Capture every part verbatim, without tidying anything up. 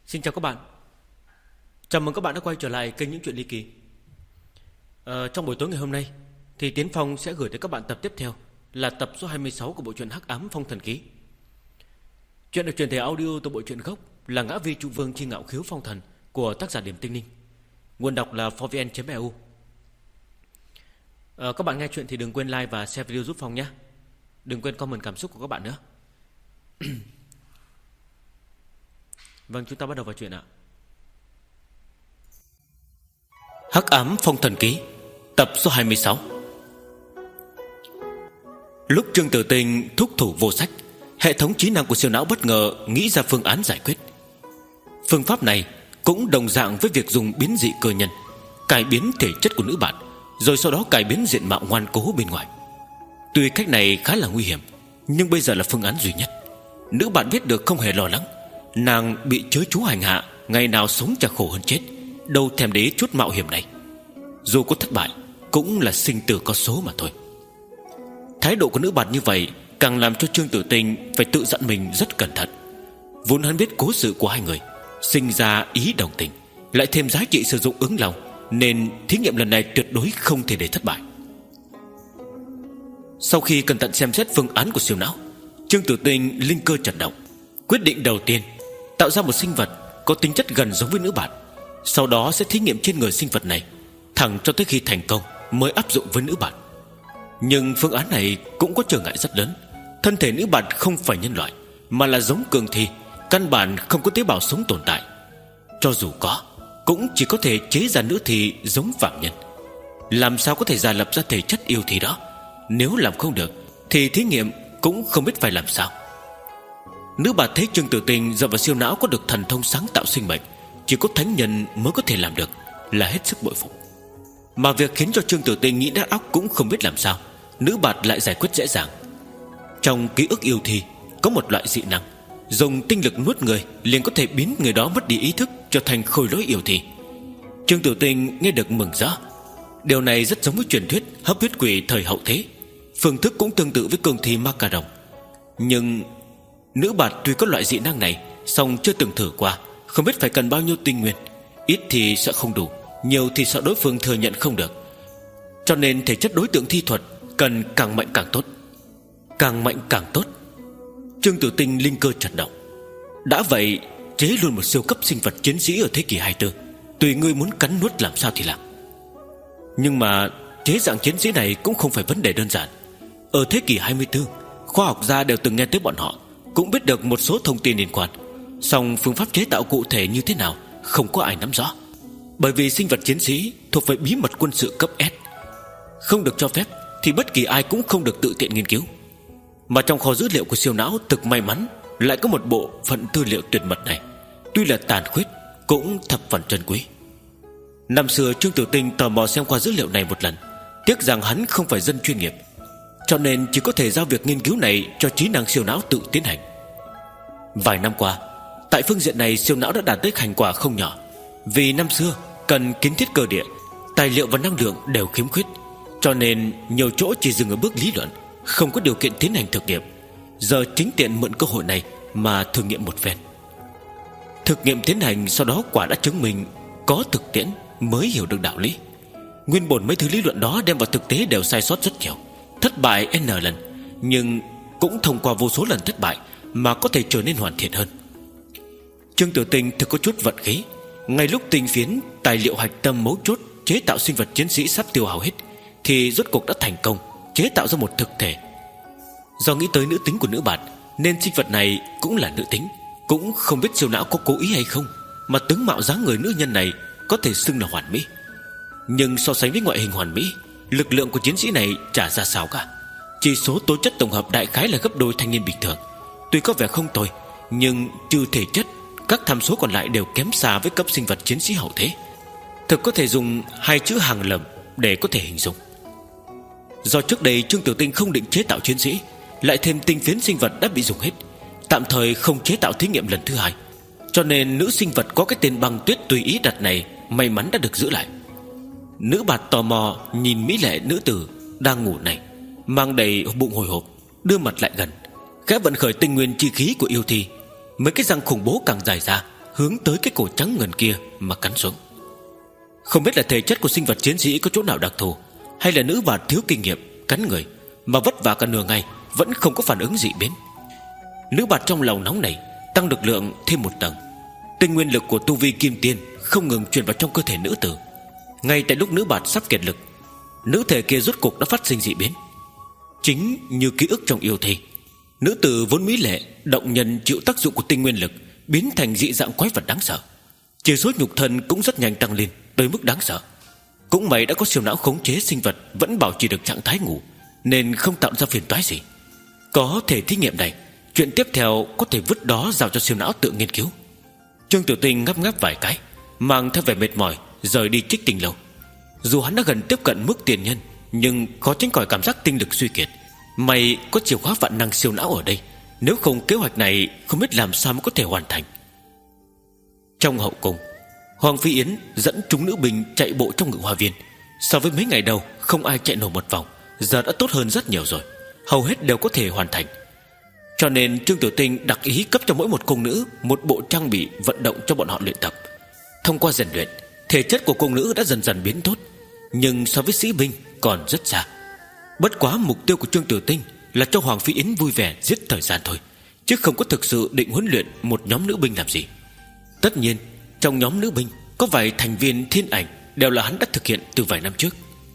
Xin chào các bạn. Chào mừng các bạn đã quay trở lại kênh Những Chuyện Ly Kỳ. ờ, Trong buổi tối ngày hôm nay thì Tiến Phong sẽ gửi tới các bạn tập tiếp theo, là tập số hai mươi sáu của bộ truyện Hắc Ám Phong Thần Ký. Chuyện được truyền thể audio từ bộ truyện gốc là Ngã Vi Trụ Vương Chi Ngạo Khiếu Phong Thần của tác giả Điểm Tinh Ninh. Nguồn đọc là phovn chấm e u. ờ, Các bạn nghe chuyện thì đừng quên like và share video giúp Phong nhé. Đừng quên comment cảm xúc của các bạn nữa. Vâng, chúng ta bắt đầu vào chuyện ạ. Hắc Ám Phong Thần Ký, tập số hai mươi sáu. Lúc Trương Tử Tinh thúc thủ vô sách, hệ thống trí năng của siêu não bất ngờ nghĩ ra phương án giải quyết. Phương pháp này cũng đồng dạng với việc dùng biến dị cơ nhân, cải biến thể chất của nữ bạn, rồi sau đó cải biến diện mạo ngoan cố bên ngoài. Tuy cách này khá là nguy hiểm, nhưng bây giờ là phương án duy nhất. Nữ bạn biết được không hề lo lắng. Nàng bị chớ chú hành hạ, ngày nào sống chả khổ hơn chết, đâu thèm để ý chút mạo hiểm này. Dù có thất bại cũng là sinh tử có số mà thôi. Thái độ của nữ bạn như vậy càng làm cho Trương Tử Tinh phải tự dặn mình rất cẩn thận. Vốn hắn biết cố sự của hai người, sinh ra ý đồng tình, lại thêm giá trị sử dụng ứng lòng, nên thí nghiệm lần này tuyệt đối không thể để thất bại. Sau khi cẩn thận xem xét phương án của siêu não, Trương Tử Tinh linh cơ chợt động. Quyết định đầu tiên, tạo ra một sinh vật có tính chất gần giống với nữ bạn, sau đó sẽ thí nghiệm trên người sinh vật này, thẳng cho tới khi thành công mới áp dụng với nữ bạn. Nhưng phương án này cũng có trở ngại rất lớn. Thân thể nữ bạn không phải nhân loại, mà là giống cường thi, căn bản không có tế bào sống tồn tại. Cho dù có, cũng chỉ có thể chế ra nữ thi giống phạm nhân. Làm sao có thể giả lập ra thể chất yêu thi đó? Nếu làm không được thì thí nghiệm cũng không biết phải làm sao. Nữ bà thấy Trương Tử Tinh dựa vào siêu não có được thần thông sáng tạo sinh mệnh, chỉ có thánh nhân mới có thể làm được, là hết sức bội phục. Mà việc khiến cho Trương Tử Tinh nghĩ nát óc cũng không biết làm sao, nữ bạt lại giải quyết dễ dàng. Trong ký ức yêu thi có một loại dị năng, dùng tinh lực nuốt người liền có thể biến người đó mất đi ý thức, trở thành khôi lỗi yêu thi. Trương Tử Tinh nghe được mừng rỡ. Điều này rất giống với truyền thuyết hấp huyết quỷ thời hậu thế. Phương thức cũng tương tự với cương thi ma cà rồng. Nhưng nữ bạt tuy có loại dị năng này, song chưa từng thử qua, không biết phải cần bao nhiêu tinh nguyên. Ít thì sợ không đủ, nhiều thì sợ đối phương thừa nhận không được. Cho nên thể chất đối tượng thi thuật cần càng mạnh càng tốt. Càng mạnh càng tốt. Trương Tử Tinh linh cơ chợt động. Đã vậy, chế luôn một siêu cấp sinh vật chiến sĩ ở thế kỷ hai mươi tư, tùy ngươi muốn cắn nuốt làm sao thì làm. Nhưng mà chế dạng chiến sĩ này cũng không phải vấn đề đơn giản. Ở thế kỷ hai mươi tư, khoa học gia đều từng nghe tới bọn họ, cũng biết được một số thông tin liên quan, song phương pháp chế tạo cụ thể như thế nào không có ai nắm rõ. Bởi vì sinh vật chiến sĩ thuộc về bí mật quân sự cấp S, không được cho phép thì bất kỳ ai cũng không được tự tiện nghiên cứu. Mà trong kho dữ liệu của siêu não thực may mắn lại có một bộ phận tư liệu tuyệt mật này, tuy là tàn khuyết cũng thập phần trân quý. Năm xưa Trương Tử Tinh tò mò xem qua dữ liệu này một lần, tiếc rằng hắn không phải dân chuyên nghiệp, cho nên chỉ có thể giao việc nghiên cứu này cho trí năng siêu não tự tiến hành. Vài năm qua, tại phương diện này siêu não đã đạt tới thành quả không nhỏ. Vì năm xưa cần kiến thiết cơ địa, tài liệu và năng lượng đều khiếm khuyết, cho nên nhiều chỗ chỉ dừng ở bước lý luận, không có điều kiện tiến hành thực nghiệm. Giờ chính tiện mượn cơ hội này mà thử nghiệm một phen. Thực nghiệm tiến hành sau đó quả đã chứng minh có thực tiễn mới hiểu được đạo lý. Nguyên bổn mấy thứ lý luận đó đem vào thực tế đều sai sót rất nhiều, thất bại n lần, nhưng cũng thông qua vô số lần thất bại mà có thể trở nên hoàn thiện hơn. Trương Tử Tinh thực có chút vận khí. Ngay lúc tinh phiến tài liệu hạch tâm mấu chốt chế tạo sinh vật chiến sĩ sắp tiêu hao hết, thì rốt cuộc đã thành công chế tạo ra một thực thể. Do nghĩ tới nữ tính của nữ bạn, nên sinh vật này cũng là nữ tính. Cũng không biết siêu não có cố ý hay không, mà tướng mạo dáng người nữ nhân này có thể xưng là hoàn mỹ. Nhưng so sánh với ngoại hình hoàn mỹ, lực lượng của chiến sĩ này chả ra sao cả. Chỉ số tố chất tổng hợp đại khái là gấp đôi thanh niên bình thường. Tuy có vẻ không tồi, nhưng trừ thể chất, các tham số còn lại đều kém xa với cấp sinh vật chiến sĩ hậu thế. Thực có thể dùng hai chữ hàng lầm để có thể hình dung. Do trước đây Trương Tử Tinh không định chế tạo chiến sĩ, lại thêm tinh phiến sinh vật đã bị dùng hết, tạm thời không chế tạo thí nghiệm lần thứ hai, cho nên nữ sinh vật có cái tên Băng Tuyết tùy ý đặt này may mắn đã được giữ lại. Nữ bạt tò mò nhìn mỹ lệ nữ tử đang ngủ này, mang đầy bụng hồi hộp, đưa mặt lại gần, khẽ vận khởi tinh nguyên chi khí của yêu thi. Mấy cái răng khủng bố càng dài ra, hướng tới cái cổ trắng ngần kia mà cắn xuống. Không biết là thể chất của sinh vật chiến sĩ có chỗ nào đặc thù, hay là nữ bạt thiếu kinh nghiệm cắn người mà vất vả cả nửa ngày vẫn không có phản ứng dị biến. Nữ bạt trong lòng nóng này tăng lực lượng thêm một tầng. Tinh nguyên lực của tu vi kim tiên không ngừng truyền vào trong cơ thể nữ tử. Ngay tại lúc nữ bạt sắp kiệt lực, nữ thể kia rốt cục đã phát sinh dị biến. Chính như ký ức trong yêu thi, nữ tử vốn mỹ lệ động nhân chịu tác dụng của tinh nguyên lực biến thành dị dạng quái vật đáng sợ. Chỉ số nhục thân cũng rất nhanh tăng lên tới mức đáng sợ. Cũng may đã có siêu não khống chế sinh vật vẫn bảo trì được trạng thái ngủ, nên không tạo ra phiền toái gì. Có thể thí nghiệm này, chuyện tiếp theo có thể vứt đó giao cho siêu não tự nghiên cứu. Trương Tử Tinh ngáp ngáp vài cái, mang theo vẻ mệt mỏi rời đi Trích Tinh Lâu. Dù hắn đã gần tiếp cận mức tiền nhân, nhưng khó tránh khỏi cảm giác tinh lực suy kiệt. May có chìa khóa vạn năng siêu não ở đây, nếu không kế hoạch này không biết làm sao mới có thể hoàn thành. Trong hậu cung, Hoàng Phi Yến dẫn chúng nữ binh chạy bộ trong Ngự Hoa Viên. So với mấy ngày đầu không ai chạy nổi một vòng, giờ đã tốt hơn rất nhiều rồi, hầu hết đều có thể hoàn thành. Cho nên Trương Tử Tinh đặc ý cấp cho mỗi một cung nữ một bộ trang bị vận động cho bọn họ luyện tập. Thông qua rèn luyện, thể chất của cung nữ đã dần dần biến tốt, nhưng so với sĩ binh còn rất xa. Bất quá mục tiêu của Trương Tử Tinh là cho Hoàng Phi Yến vui vẻ giết thời gian thôi, chứ không có thực sự định huấn luyện một nhóm nữ binh làm gì. Tất nhiên trong nhóm nữ binh có vài thành viên thiên ảnh đều là hắn đã thực hiện từ vài năm trước.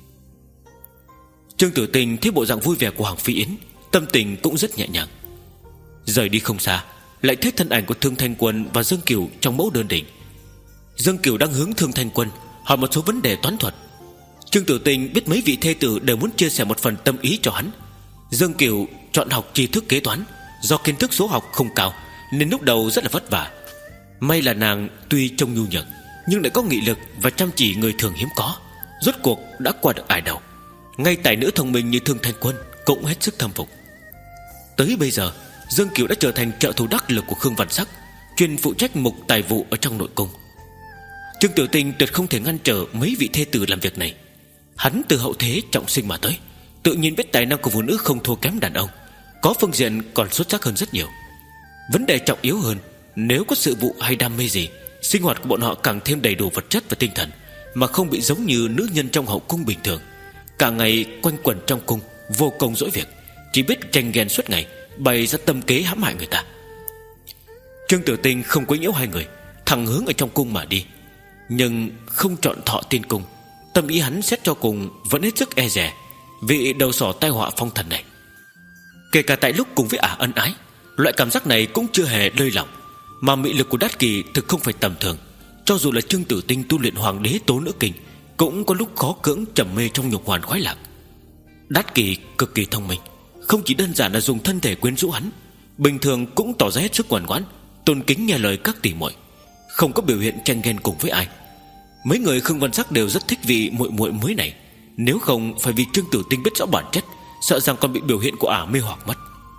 Trương Tử Tinh thấy bộ dạng vui vẻ của Hoàng Phi Yến, tâm tình cũng rất nhẹ nhàng. Rời đi không xa, lại thấy thân ảnh của Thương Thanh Quân và Dương Kiều trong mẫu đơn đỉnh. Dương Kiều đang hướng Thương Thanh Quân hỏi một số vấn đề toán thuật. Trương Tử Tinh biết mấy vị thê tử đều muốn chia sẻ một phần tâm ý cho hắn. Dương Kiều chọn học tri thức kế toán, do kiến thức số học không cao nên lúc đầu rất là vất vả. May là nàng tuy trông nhu nhược nhưng lại có nghị lực và chăm chỉ người thường hiếm có, rốt cuộc đã qua được ải đầu. Ngay tài nữ thông minh như Thương Thanh Quân cũng hết sức thâm phục. Tới bây giờ, Dương Kiều đã trở thành trợ thủ đắc lực của Khương Văn Sắc, chuyên phụ trách mục tài vụ ở trong nội cung. Trương Tử Tinh tuyệt không thể ngăn trở mấy vị thê tử làm việc này. Hắn từ hậu thế trọng sinh mà tới, tự nhiên biết tài năng của phụ nữ không thua kém đàn ông, có phương diện còn xuất sắc hơn rất nhiều. Vấn đề trọng yếu hơn, nếu có sự vụ hay đam mê gì, sinh hoạt của bọn họ càng thêm đầy đủ vật chất và tinh thần, mà không bị giống như nữ nhân trong hậu cung bình thường, cả ngày quanh quẩn trong cung, vô công dỗi việc, chỉ biết tranh ghen suốt ngày, bày ra tâm kế hãm hại người ta. Trương Tử Tinh không quấy nhiễu hai người, thẳng hướng ở trong cung mà đi, nhưng không chọn thọ tiên cung. Tâm ý hắn xét cho cùng vẫn hết sức e dè vị đầu sỏ tai họa phong thần này. Kể cả tại lúc cùng với ả ân ái, loại cảm giác này cũng chưa hề lơi lỏng. Mà mị lực của Đát Kỳ thực không phải tầm thường. Cho dù là Trương Tử Tinh tu luyện Hoàng Đế Tố Nữ Kinh, cũng có lúc khó cưỡng trầm mê trong nhục hoàn khoái lạc. Đát Kỳ cực kỳ thông minh, không chỉ đơn giản là dùng thân thể quyến rũ hắn, bình thường cũng tỏ ra hết sức ngoan ngoãn, tôn kính nghe lời các tỷ muội, không có biểu hiện tranh ghen cùng với ai. Mấy người Khương Văn Sắc đều rất thích vị muội muội mới này, nếu không phải vì Trương Tử Tinh biết rõ bản chất, sợ rằng còn bị biểu hiện của ả mê hoặc mất.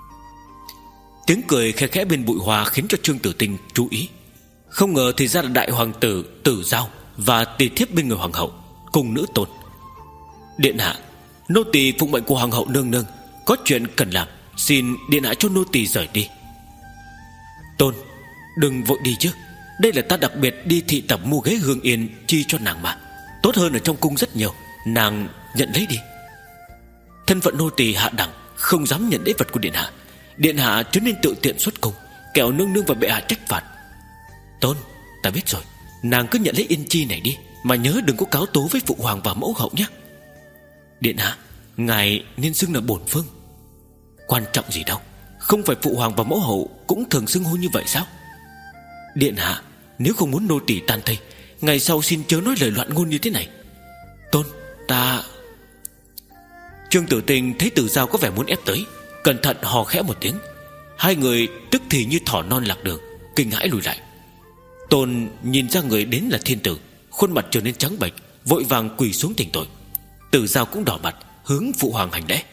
Tiếng cười khẽ khẽ bên bụi hoa khiến cho Trương Tử Tinh chú ý. Không ngờ thì ra là đại hoàng tử Tử Giao và tỳ thiếp bên người hoàng hậu cùng nữ tôn. Điện hạ, nô tỳ phụng mệnh của hoàng hậu nương nương, có chuyện cần làm, xin điện hạ cho nô tỳ rời đi. Tôn, đừng vội đi chứ, đây là ta đặc biệt đi thị tẩm mua ghế Hương Yên chi cho nàng mà, tốt hơn ở trong cung rất nhiều, nàng nhận lấy đi. Thân phận nô tỳ hạ đẳng, không dám nhận lễ vật của điện hạ. Điện hạ chớ nên tự tiện xuất cung, kẻo nương nương và bệ hạ trách phạt. Tôn, ta biết rồi, nàng cứ nhận lấy Yên chi này đi, mà nhớ đừng có cáo tố với phụ hoàng và mẫu hậu nhé. Điện hạ, ngài nên xưng là bổn vương. Quan trọng gì đâu, không phải phụ hoàng và mẫu hậu cũng thường xưng hô như vậy sao? Điện hạ, nếu không muốn nô tỳ tan thây, ngày sau xin chớ nói lời loạn ngôn như thế này. Tôn, ta... Trương Tử Tinh thấy Tử Giao có vẻ muốn ép tới, cẩn thận hò khẽ một tiếng. Hai người tức thì như thỏ non lạc đường, kinh hãi lùi lại. Tôn nhìn ra người đến là thiên tử, khuôn mặt trở nên trắng bệch, vội vàng quỳ xuống thỉnh tội. Tử Giao cũng đỏ mặt, hướng phụ hoàng hành lễ.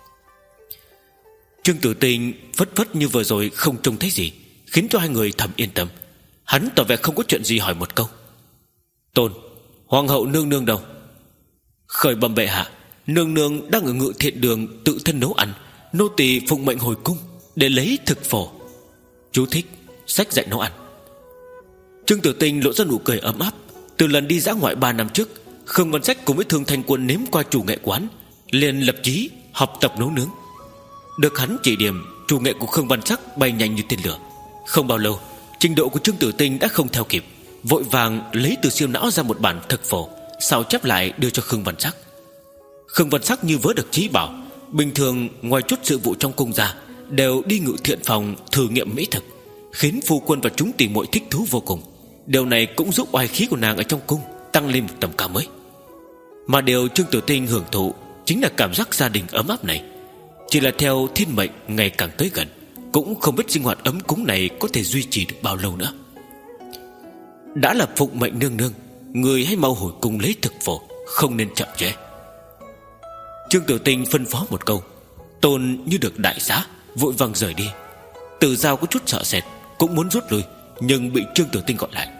Trương Tử Tinh phất phất như vừa rồi không trông thấy gì, khiến cho hai người thầm yên tâm. Hắn tỏ vẻ không có chuyện gì hỏi một câu. Tôn, hoàng hậu nương nương đâu? Khởi bẩm bệ hạ, nương nương đang ở Ngự Thiện Đường tự thân nấu ăn, nô tỳ phụng mệnh hồi cung để lấy thực phổ. Chú thích: sách dạy nấu ăn. Trương Tử Tinh lộ ra nụ cười ấm áp. Từ lần đi dã ngoại ba năm trước, Khương Văn Sách cùng với Thương Thanh Quân nếm qua chủ nghệ quán, liền lập chí học tập nấu nướng. Được hắn chỉ điểm, chủ nghệ của Khương Văn Sắc bay nhanh như tên lửa. Không bao lâu, trình độ của Trương Tử Tinh đã không theo kịp, vội vàng lấy từ siêu não ra một bản thực phổ, sao chép lại đưa cho Khương Văn Sắc. Khương Văn Sắc như vớ được trí bảo, bình thường ngoài chút sự vụ trong cung ra, đều đi ngự thiện phòng thử nghiệm mỹ thực, khiến phu quân và chúng tỉ muội thích thú vô cùng. Điều này cũng giúp oai khí của nàng ở trong cung tăng lên một tầm cao mới. Mà điều Trương Tử Tinh hưởng thụ chính là cảm giác gia đình ấm áp này. Chỉ là theo thiên mệnh ngày càng tới gần, cũng không biết sinh hoạt ấm cúng này có thể duy trì được bao lâu nữa. Đã là phụng mệnh nương nương, người hãy mau hồi cung lấy thực phổ, không nên chậm trễ. Trương Tử Tinh phân phó một câu, Tôn như được đại xá, vội vàng rời đi. Từ Giao có chút sợ sệt, cũng muốn rút lui, nhưng bị Trương Tử Tinh gọi lại.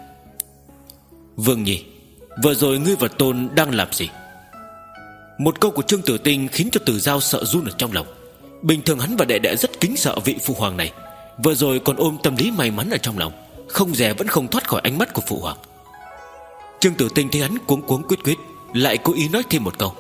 Vương Nhi, vừa rồi ngươi và Tôn đang làm gì? Một câu của Trương Tử Tinh khiến cho Từ Giao sợ run ở trong lòng. Bình thường hắn và đệ đệ rất kính sợ vị phụ hoàng này, vừa rồi còn ôm tâm lý may mắn ở trong lòng, không dè vẫn không thoát khỏi ánh mắt của phụ hoàng. Trương Tử Tinh thấy hắn cuống cuống quyết quyết, lại cố ý nói thêm một câu,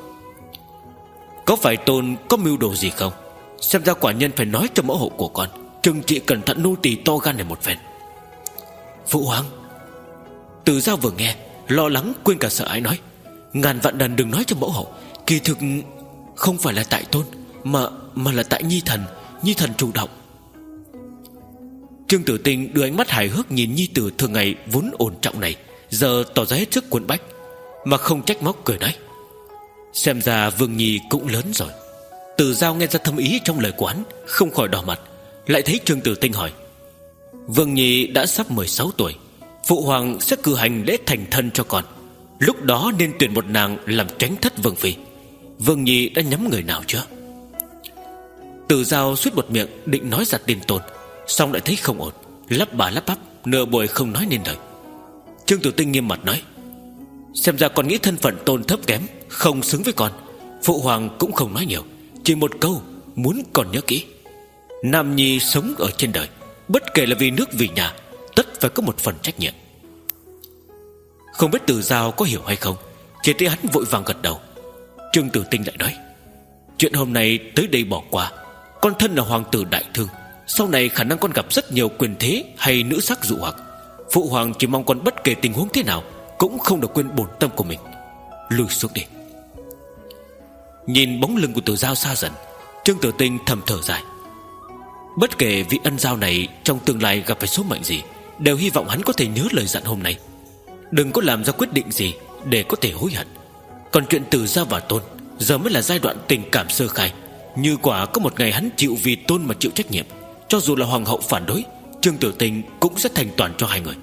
có phải Tôn có mưu đồ gì không? Xem ra quả nhân phải nói cho mẫu hậu của con trừng trị cẩn thận nô tỳ to gan này một phen. Phụ hoàng. Từ Giao vừa nghe, lo lắng quên cả sợ hãi nói, ngàn vạn lần đừng nói cho mẫu hậu, kỳ thực không phải là tại Tôn, Mà mà là tại Nhi thần Nhi thần chủ động. Trương Tử Tinh đưa ánh mắt hài hước nhìn nhi tử thường ngày vốn ổn trọng này, giờ tỏ ra hết sức cuốn bách, mà không trách móc cười nói, xem ra Vương Nhi cũng lớn rồi. Từ Giao nghe ra thâm ý trong lời quán, không khỏi đỏ mặt. Lại thấy Trương Tử Tinh hỏi, Vương Nhi đã sắp mười sáu tuổi, phụ hoàng sẽ cử hành lễ thành thân cho con, lúc đó nên tuyển một nàng làm tránh thất vương phi. Vương Nhi đã nhắm người nào chưa? Từ Giao suýt một miệng định nói ra tên Tôn, xong lại thấy không ổn, lắp bà lắp bắp, nửa buổi không nói nên lời. Trương Tử Tinh nghiêm mặt nói, xem ra con nghĩ thân phận Tôn thấp kém, không xứng với con. Phụ hoàng cũng không nói nhiều, chỉ một câu, muốn còn nhớ kỹ, nam nhi sống ở trên đời, bất kể là vì nước vì nhà, tất phải có một phần trách nhiệm. Không biết Từ Giao có hiểu hay không, chỉ thấy hắn vội vàng gật đầu. Trương Tử Tinh lại nói, chuyện hôm nay tới đây bỏ qua. Con thân là hoàng tử đại thương, sau này khả năng con gặp rất nhiều quyền thế hay nữ sắc dụ hoặc. Phụ hoàng chỉ mong con bất kể tình huống thế nào cũng không được quên bổn tâm của mình. Lùi xuống đi. Nhìn bóng lưng của Từ Giao xa dần, Trương Tử Tinh thầm thở dài. Bất kể vị ân giao này trong tương lai gặp phải số mệnh gì, đều hy vọng hắn có thể nhớ lời dặn hôm nay, đừng có làm ra quyết định gì để có thể hối hận. Còn chuyện Từ Giao và Tôn, giờ mới là giai đoạn tình cảm sơ khai. Như quả có một ngày hắn chịu vì Tôn mà chịu trách nhiệm, cho dù là hoàng hậu phản đối, Trương Tử Tinh cũng sẽ thành toàn cho hai người.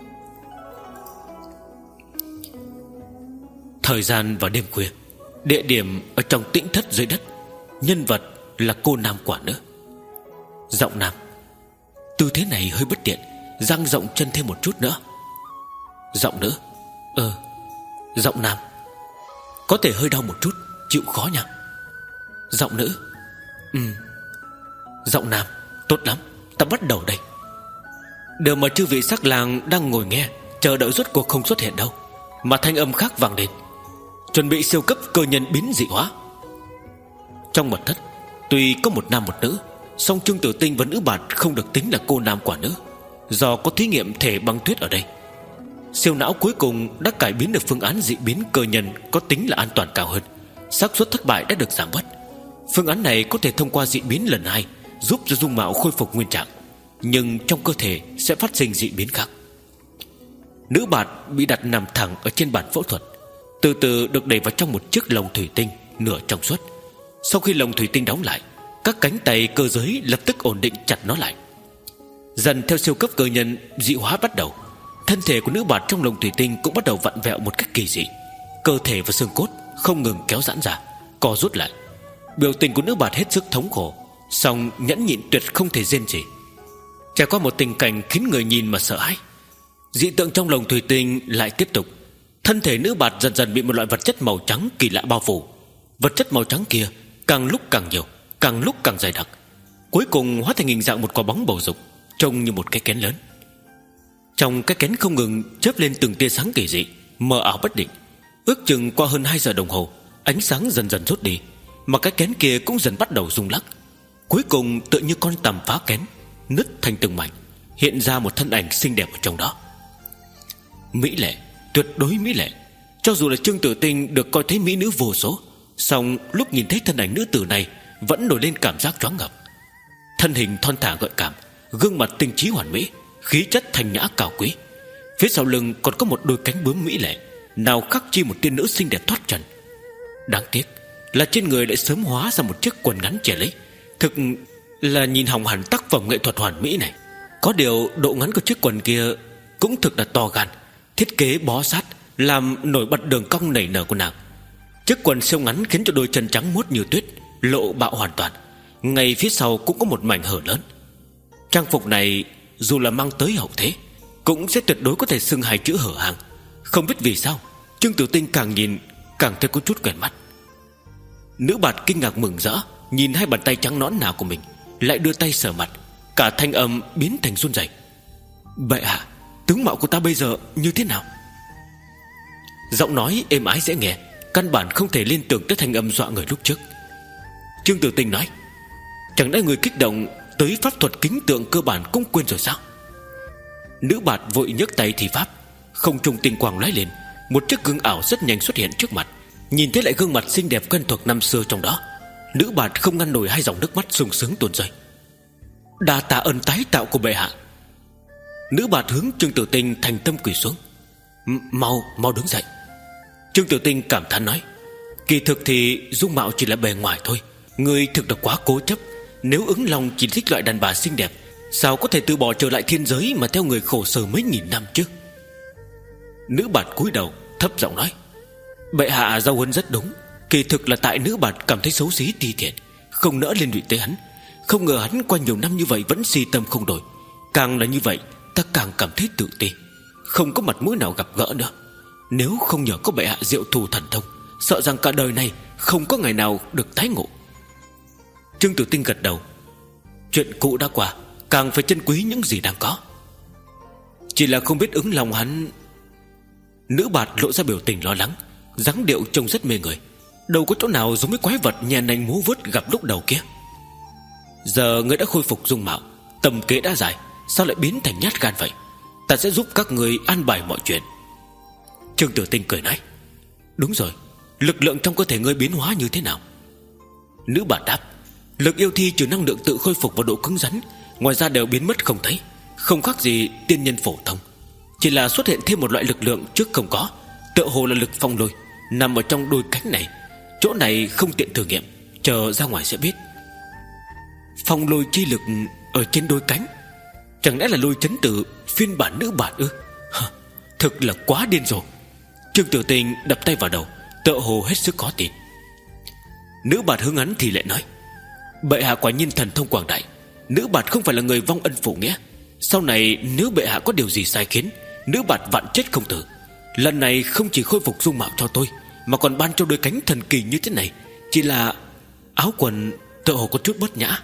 Thời gian vào đêm khuya, địa điểm ở trong tĩnh thất dưới đất, nhân vật là cô nam quả nữ. Giọng nam, tư thế này hơi bất tiện, dang rộng chân thêm một chút nữa. Giọng nữ, Ờ Giọng nam, có thể hơi đau một chút, chịu khó nha. Giọng nữ, Ừ. Giọng nam, tốt lắm, ta bắt đầu đây. Điều mà chư vị sắc lang đang ngồi nghe, chờ đợi rốt cuộc không xuất hiện đâu, mà thanh âm khác vang lên, chuẩn bị siêu cấp cơ nhân biến dị hóa. Trong mật thất, tuy có một nam một nữ, song Trương Tử Tinh và nữ bạt không được tính là cô nam quả nữ, do có thí nghiệm thể băng tuyết ở đây. Siêu não cuối cùng đã cải biến được phương án dị biến cơ nhân có tính là an toàn cao hơn, xác suất thất bại đã được giảm bớt. Phương án này có thể thông qua dị biến lần hai giúp cho dung mạo khôi phục nguyên trạng, nhưng trong cơ thể sẽ phát sinh dị biến khác. Nữ bạt bị đặt nằm thẳng ở trên bàn phẫu thuật, từ từ được đẩy vào trong một chiếc lồng thủy tinh nửa trong suốt. Sau khi lồng thủy tinh đóng lại, các cánh tay cơ giới lập tức ổn định chặt nó lại. Dần theo siêu cấp cơ nhân dị hóa bắt đầu, thân thể của nữ bạt trong lồng thủy tinh cũng bắt đầu vặn vẹo một cách kỳ dị. Cơ thể và xương cốt không ngừng kéo giãn ra, co rút lại. Biểu tình của nữ bạt hết sức thống khổ, song nhẫn nhịn tuyệt không thể rên rỉ. Trải qua một tình cảnh khiến người nhìn mà sợ hãi. Dị tượng trong lồng thủy tinh lại tiếp tục. Thân thể nữ bạt dần dần bị một loại vật chất màu trắng kỳ lạ bao phủ. Vật chất màu trắng kia càng lúc càng nhiều, càng lúc càng dày đặc, cuối cùng hóa thành hình dạng một quả bóng bầu dục, trông như một cái kén lớn. Trong cái kén không ngừng chớp lên từng tia sáng kỳ dị, mờ ảo bất định. Ước chừng qua hơn hai giờ đồng hồ, ánh sáng dần dần rút đi, mà cái kén kia cũng dần bắt đầu rung lắc. Cuối cùng tựa như con tằm phá kén, nứt thành từng mảnh, hiện ra một thân ảnh xinh đẹp ở trong đó. Mỹ lệ, tuyệt đối mỹ lệ. Cho dù là Trương Tử Tinh được coi thấy mỹ nữ vô số, song lúc nhìn thấy thân ảnh nữ tử này vẫn nổi lên cảm giác choáng ngợp. Thân hình thon thả gợi cảm, gương mặt tinh trí hoàn mỹ, khí chất thanh nhã cao quý. Phía sau lưng còn có một đôi cánh bướm mỹ lệ, nào khắc chi một tiên nữ xinh đẹp thoát trần. Đáng tiếc là trên người lại sớm hóa ra một chiếc quần ngắn che lấy. Thực là nhìn hỏng hẳn tác phẩm nghệ thuật hoàn mỹ này. Có điều độ ngắn của chiếc quần kia cũng thực là to gan, thiết kế bó sát, làm nổi bật đường cong nảy nở của nàng. Chiếc quần siêu ngắn khiến cho đôi chân trắng muốt như tuyết lộ bạo hoàn toàn. Ngay phía sau cũng có một mảnh hở lớn. Trang phục này dù là mang tới hậu thế cũng sẽ tuyệt đối có thể xưng hai chữ hở hàng. Không biết vì sao Trương Tử Tinh càng nhìn càng thấy có chút quen mắt. Nữ bạt kinh ngạc mừng rỡ, nhìn hai bàn tay trắng nõn nà của mình, lại đưa tay sờ mặt, cả thanh âm biến thành run rẩy. Bệ hạ, tướng mạo của ta bây giờ như thế nào? Giọng nói êm ái dễ nghe, căn bản không thể liên tưởng tới thanh âm dọa người lúc trước. Trương Tử Tinh nói: chẳng lẽ người kích động tới pháp thuật kính tượng cơ bản cũng quên rồi sao? Nữ bạt vội nhấc tay thì pháp, không trung tinh quang lóe lên, một chiếc gương ảo rất nhanh xuất hiện trước mặt. Nhìn thấy lại gương mặt xinh đẹp quen thuộc năm xưa trong đó, nữ bạt không ngăn nổi hai dòng nước mắt sung sướng tuôn rơi. Đa tạ ơn tái tạo của bệ hạ. Nữ bạt hướng Trương Tử Tinh thành tâm quỳ xuống. Mau, mau đứng dậy. Trương Tử Tinh cảm thán nói: kỳ thực thì dung mạo chỉ là bề ngoài thôi, người thực là quá cố chấp. Nếu ứng lòng chỉ thích loại đàn bà xinh đẹp, sao có thể từ bỏ trở lại thiên giới mà theo người khổ sở mấy nghìn năm chứ? Nữ bạt cúi đầu thấp giọng nói: bệ hạ giao huấn rất đúng. Kỳ thực là tại nữ bạt cảm thấy xấu xí ti tiện, không nỡ liên lụy tới hắn. Không ngờ hắn qua nhiều năm như vậy vẫn si tâm không đổi. Càng là như vậy ta càng cảm thấy tự ti, không có mặt mũi nào gặp gỡ nữa. Nếu không nhờ có bệ hạ diệu thù thần thông, sợ rằng cả đời này không có ngày nào được tái ngộ. Trương Tử Tinh gật đầu. Chuyện cũ đã qua, càng phải trân quý những gì đang có. Chỉ là không biết ứng lòng hắn. Nữ bạt lộ ra biểu tình lo lắng, dáng điệu trông rất mê người, đâu có chỗ nào giống với quái vật nhè nành múa vuốt gặp lúc đầu kia. Giờ ngươi đã khôi phục dung mạo, tầm kế đã dài, sao lại biến thành nhát gan vậy? Ta sẽ giúp các người an bài mọi chuyện. Trương Tử Tinh cười nói: đúng rồi, lực lượng trong cơ thể ngươi biến hóa như thế nào? Nữ bạt đáp: lực yêu thi trừ năng lượng tự khôi phục và độ cứng rắn, ngoài ra đều biến mất không thấy, không khác gì tiên nhân phổ thông. Chỉ là xuất hiện thêm một loại lực lượng trước không có, tựa hồ là lực phong lôi, nằm ở trong đôi cánh này. Chỗ này không tiện thử nghiệm, chờ ra ngoài sẽ biết. Phong lôi chi lực ở trên đôi cánh, chẳng lẽ là lôi chấn tử phiên bản nữ bản ư? Hả, thực là quá điên rồ. Trương Tử Tinh đập tay vào đầu, tựa hồ hết sức khó tin. Nữ bản hướng hắn thì lại nói: bệ hạ quả nhiên thần thông quảng đại. Nữ bản không phải là người vong ân phụ nghĩa. Sau này nếu bệ hạ có điều gì sai khiến, nữ bản vạn chết không tử. Lần này không chỉ khôi phục dung mạo cho tôi, mà còn ban cho đôi cánh thần kỳ như thế này. Chỉ là áo quần tựa hồ có chút bất nhã.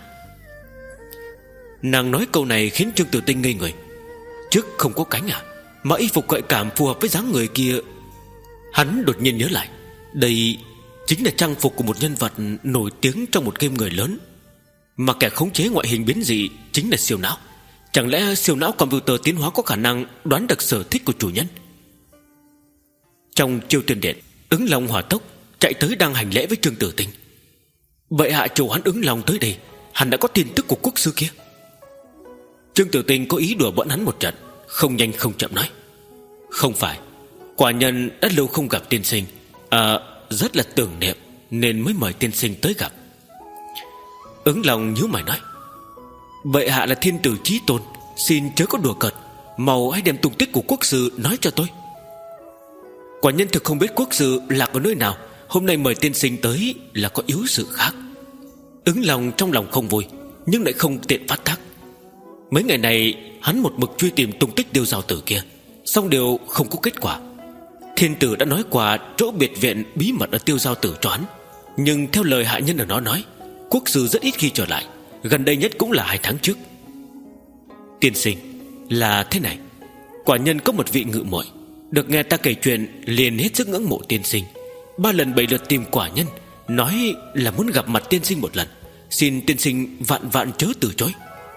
Nàng nói câu này khiến Trương Tử Tinh ngây người. Trước không có cánh à? Mà y phục gợi cảm phù hợp với dáng người kia. Hắn đột nhiên nhớ lại, đây chính là trang phục của một nhân vật nổi tiếng trong một game người lớn, mà kẻ khống chế ngoại hình biến dị chính là siêu não. Chẳng lẽ siêu não computer tiến hóa có khả năng đoán được sở thích của chủ nhân? Trong Chiêu Tuyên Điện, Ứng Long hỏa tốc chạy tới đang hành lễ với Trương Tử Tinh. Bệ hạ chủ hắn Ứng Long tới đây, hắn đã có tin tức của quốc sư kia. Trương Tử Tinh có ý đùa bỡn hắn một trận, không nhanh không chậm nói: không phải, quả nhân đã lâu không gặp tiên sinh, à, rất là tưởng niệm nên mới mời tiên sinh tới gặp. Ứng Long nhíu mày nói: bệ hạ là thiên tử chí tôn, xin chớ có đùa cợt, mau hãy đem tung tích của quốc sư nói cho tôi. Quả nhân thực không biết quốc sư lạc ở nơi nào, hôm nay mời tiên sinh tới là có yếu sự khác. Ứng Long trong lòng không vui, nhưng lại không tiện phát tác. Mấy ngày này hắn một mực truy tìm tung tích Tiêu Giao Tử kia, song đều không có kết quả. Thiên tử đã nói qua chỗ biệt viện bí mật ở Tiêu Giao Tử cho hắn, nhưng theo lời hạ nhân ở nó nói, quốc sư rất ít khi trở lại, gần đây nhất cũng là hai tháng trước. Tiên sinh, là thế này, Quả nhân có một vị ngự muội, được nghe ta kể chuyện liền hết sức ngưỡng mộ tiên sinh. Ba lần bảy lượt tìm quả nhân, nói là muốn gặp mặt tiên sinh một lần. Xin tiên sinh vạn vạn chớ từ chối.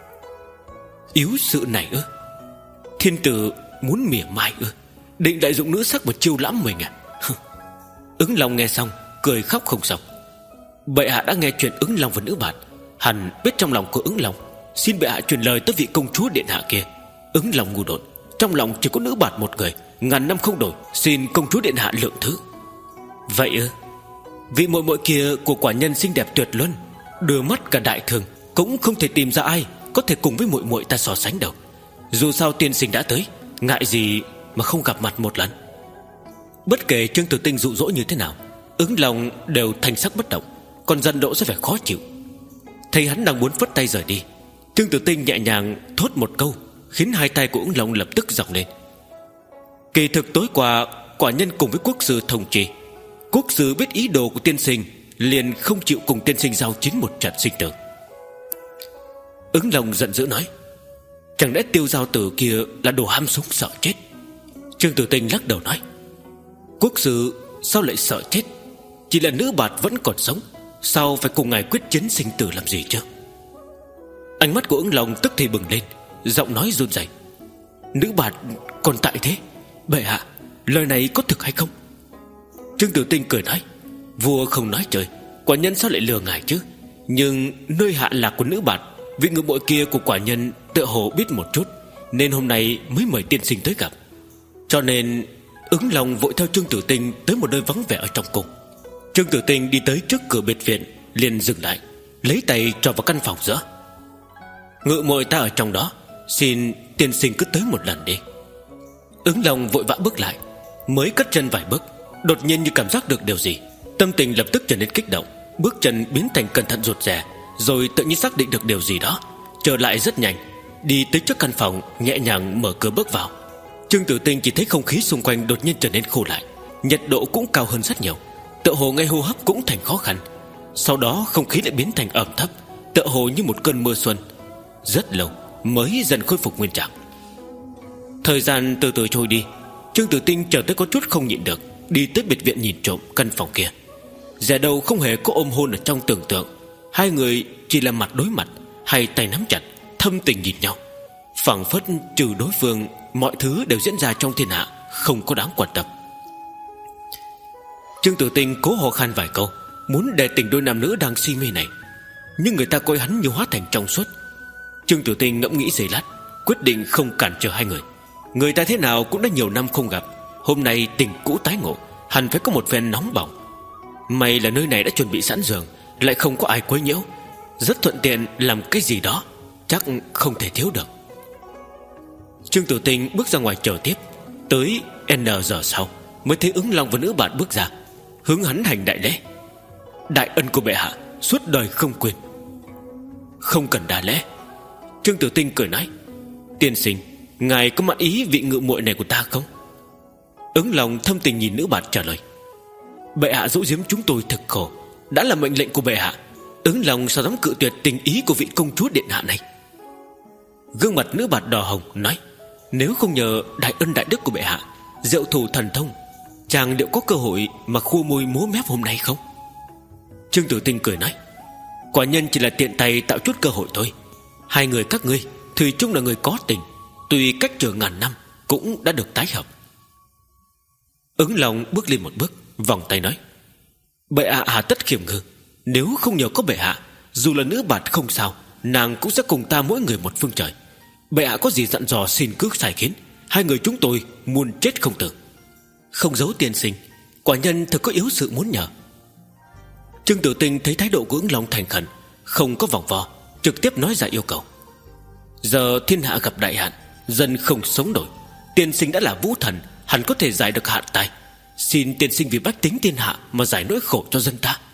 Yếu sự này ư? Thiên tử muốn mỉa mai ư? Định đại dụng nữ sắc và chiêu lãm mình à? Ứng Long nghe xong cười khóc không xong. Bệ hạ đã nghe chuyện Ứng Long và nữ bạn, hẳn biết trong lòng của Ứng Long. Xin bệ hạ truyền lời tới vị công chúa điện hạ kia. Ứng Long ngu đột, trong lòng chỉ có nữ bạn một người, ngàn năm không đổi. Xin công chúa điện hạ lượng thứ. Vậy ư? Vị muội muội kia của quả nhân xinh đẹp tuyệt luân, đưa mắt cả đại thường, cũng không thể tìm ra ai có thể cùng với muội muội ta so sánh đâu. Dù sao tiên sinh đã tới, ngại gì mà không gặp mặt một lần. Bất kể Trương Tử Tinh dụ dỗ như thế nào, Ứng Long đều thành sắc bất động, còn Dân Độ sẽ phải khó chịu. Thấy hắn đang muốn phất tay rời đi, Trương Tử Tinh nhẹ nhàng thốt một câu, khiến hai tay của Ứng Long lập tức giọng lên. Kỳ thực tối qua quả nhân cùng với quốc sư thông trì. Quốc sư biết ý đồ của tiên sinh, liền không chịu cùng tiên sinh giao chiến một trận sinh tử. Ứng Long giận dữ nói, chẳng lẽ Tiêu Giao Tử kia là đồ ham sống sợ chết? Trương Tử Tinh lắc đầu nói, quốc sư sao lại sợ chết? Chỉ là nữ bạt vẫn còn sống, sao phải cùng ngài quyết chiến sinh tử làm gì chứ? Ánh mắt của Ứng Long tức thì bừng lên, giọng nói run rẩy. Nữ bạt còn tại thế? Bệ hạ, lời này có thực hay không? Trương Tử Tinh cười nói, vua không nói chơi, quả nhân sao lại lừa ngài chứ? Nhưng nơi hạ lạc của nữ bạt, vị ngự muội kia của quả nhân tựa hồ biết một chút, nên hôm nay mới mời tiên sinh tới gặp. Cho nên Ứng Long vội theo Trương Tử Tinh tới một nơi vắng vẻ ở trong cung. Trương Tử Tinh đi tới trước cửa biệt viện, liền dừng lại, lấy tay trò vào căn phòng giữa. Ngự muội ta ở trong đó, xin tiên sinh cứ tới một lần đi. Ứng Long vội vã bước lại, mới cất chân vài bước, đột nhiên như cảm giác được điều gì, tâm tình lập tức trở nên kích động, bước chân biến thành cẩn thận rụt rè, rồi tự nhiên xác định được điều gì đó, trở lại rất nhanh, đi tới trước căn phòng, nhẹ nhàng mở cửa bước vào. Trương Tử Tinh chỉ thấy không khí xung quanh đột nhiên trở nên khô lại, nhiệt độ cũng cao hơn rất nhiều, tựa hồ ngay hô hấp cũng thành khó khăn. Sau đó không khí lại biến thành ẩm thấp, tựa hồ như một cơn mưa xuân. Rất lâu mới dần khôi phục nguyên trạng. Thời gian từ từ trôi đi, Trương Tử Tinh chờ tới có chút không nhịn được, đi tới biệt viện nhìn trộm căn phòng kia. Giả đầu không hề có ôm hôn ở trong tưởng tượng, hai người chỉ là mặt đối mặt, hai tay nắm chặt, thâm tình nhìn nhau, phảng phất trừ đối phương, mọi thứ đều diễn ra trong thiên hạ không có đáng quan tâm. Trương Tử Tinh cố ho khan vài câu, muốn đề tình đôi nam nữ đang si mê này, nhưng người ta coi hắn như hóa thành trong suốt. Trương Tử Tinh ngẫm nghĩ giây lát, quyết định không cản trở hai người. Người ta thế nào cũng đã nhiều năm không gặp, hôm nay tình cũ tái ngộ, hẳn phải có một phen nóng bỏng. May là nơi này đã chuẩn bị sẵn giường, lại không có ai quấy nhiễu, rất thuận tiện làm cái gì đó, chắc không thể thiếu được. Trương Tử Tinh bước ra ngoài chờ tiếp. Tới N giờ sau mới thấy Ứng Long và nữ bạn bước ra, hướng hắn hành đại lễ. Đại ân của bệ hạ suốt đời không quên. Không cần đa lễ. Trương Tử Tinh cười nói, tiên sinh, ngài có mãn ý vị ngự muội này của ta không? Ứng Long thâm tình nhìn nữ bạn trả lời, bệ hạ giấu giếm chúng tôi thực khổ, đã là mệnh lệnh của bệ hạ, Ứng Long sao dám cự tuyệt tình ý của vị công chúa điện hạ này. Gương mặt nữ bạt đỏ hồng nói, nếu không nhờ đại ân đại đức của bệ hạ, diệu thủ thần thông, chàng liệu có cơ hội mà khua môi múa mép hôm nay không? Trương Tử Tinh cười nói, quả nhân chỉ là tiện tay tạo chút cơ hội thôi. Hai người các ngươi thủy chung là người có tình, tuy cách trở ngàn năm cũng đã được tái hợp. Ứng Long bước lên một bước, vòng tay nói, bệ hạ hà tất khiêm ngư, nếu không nhờ có bệ hạ, dù là nữ bạt không sao, nàng cũng sẽ cùng ta mỗi người một phương trời. Bệ hạ có gì dặn dò xin cứ sai khiến, hai người chúng tôi muôn chết không từ. Không giấu tiên sinh, quả nhân thật có yếu sự muốn nhờ. Trương Tử Tinh thấy thái độ của Ứng Long thành khẩn, không có vòng vo, trực tiếp nói ra yêu cầu. Giờ thiên hạ gặp đại hạn, dân không sống nổi, tiên sinh đã là vũ thần, hẳn có thể giải được hạn tai. Xin tiên sinh vì bách tính thiên hạ mà giải nỗi khổ cho dân ta.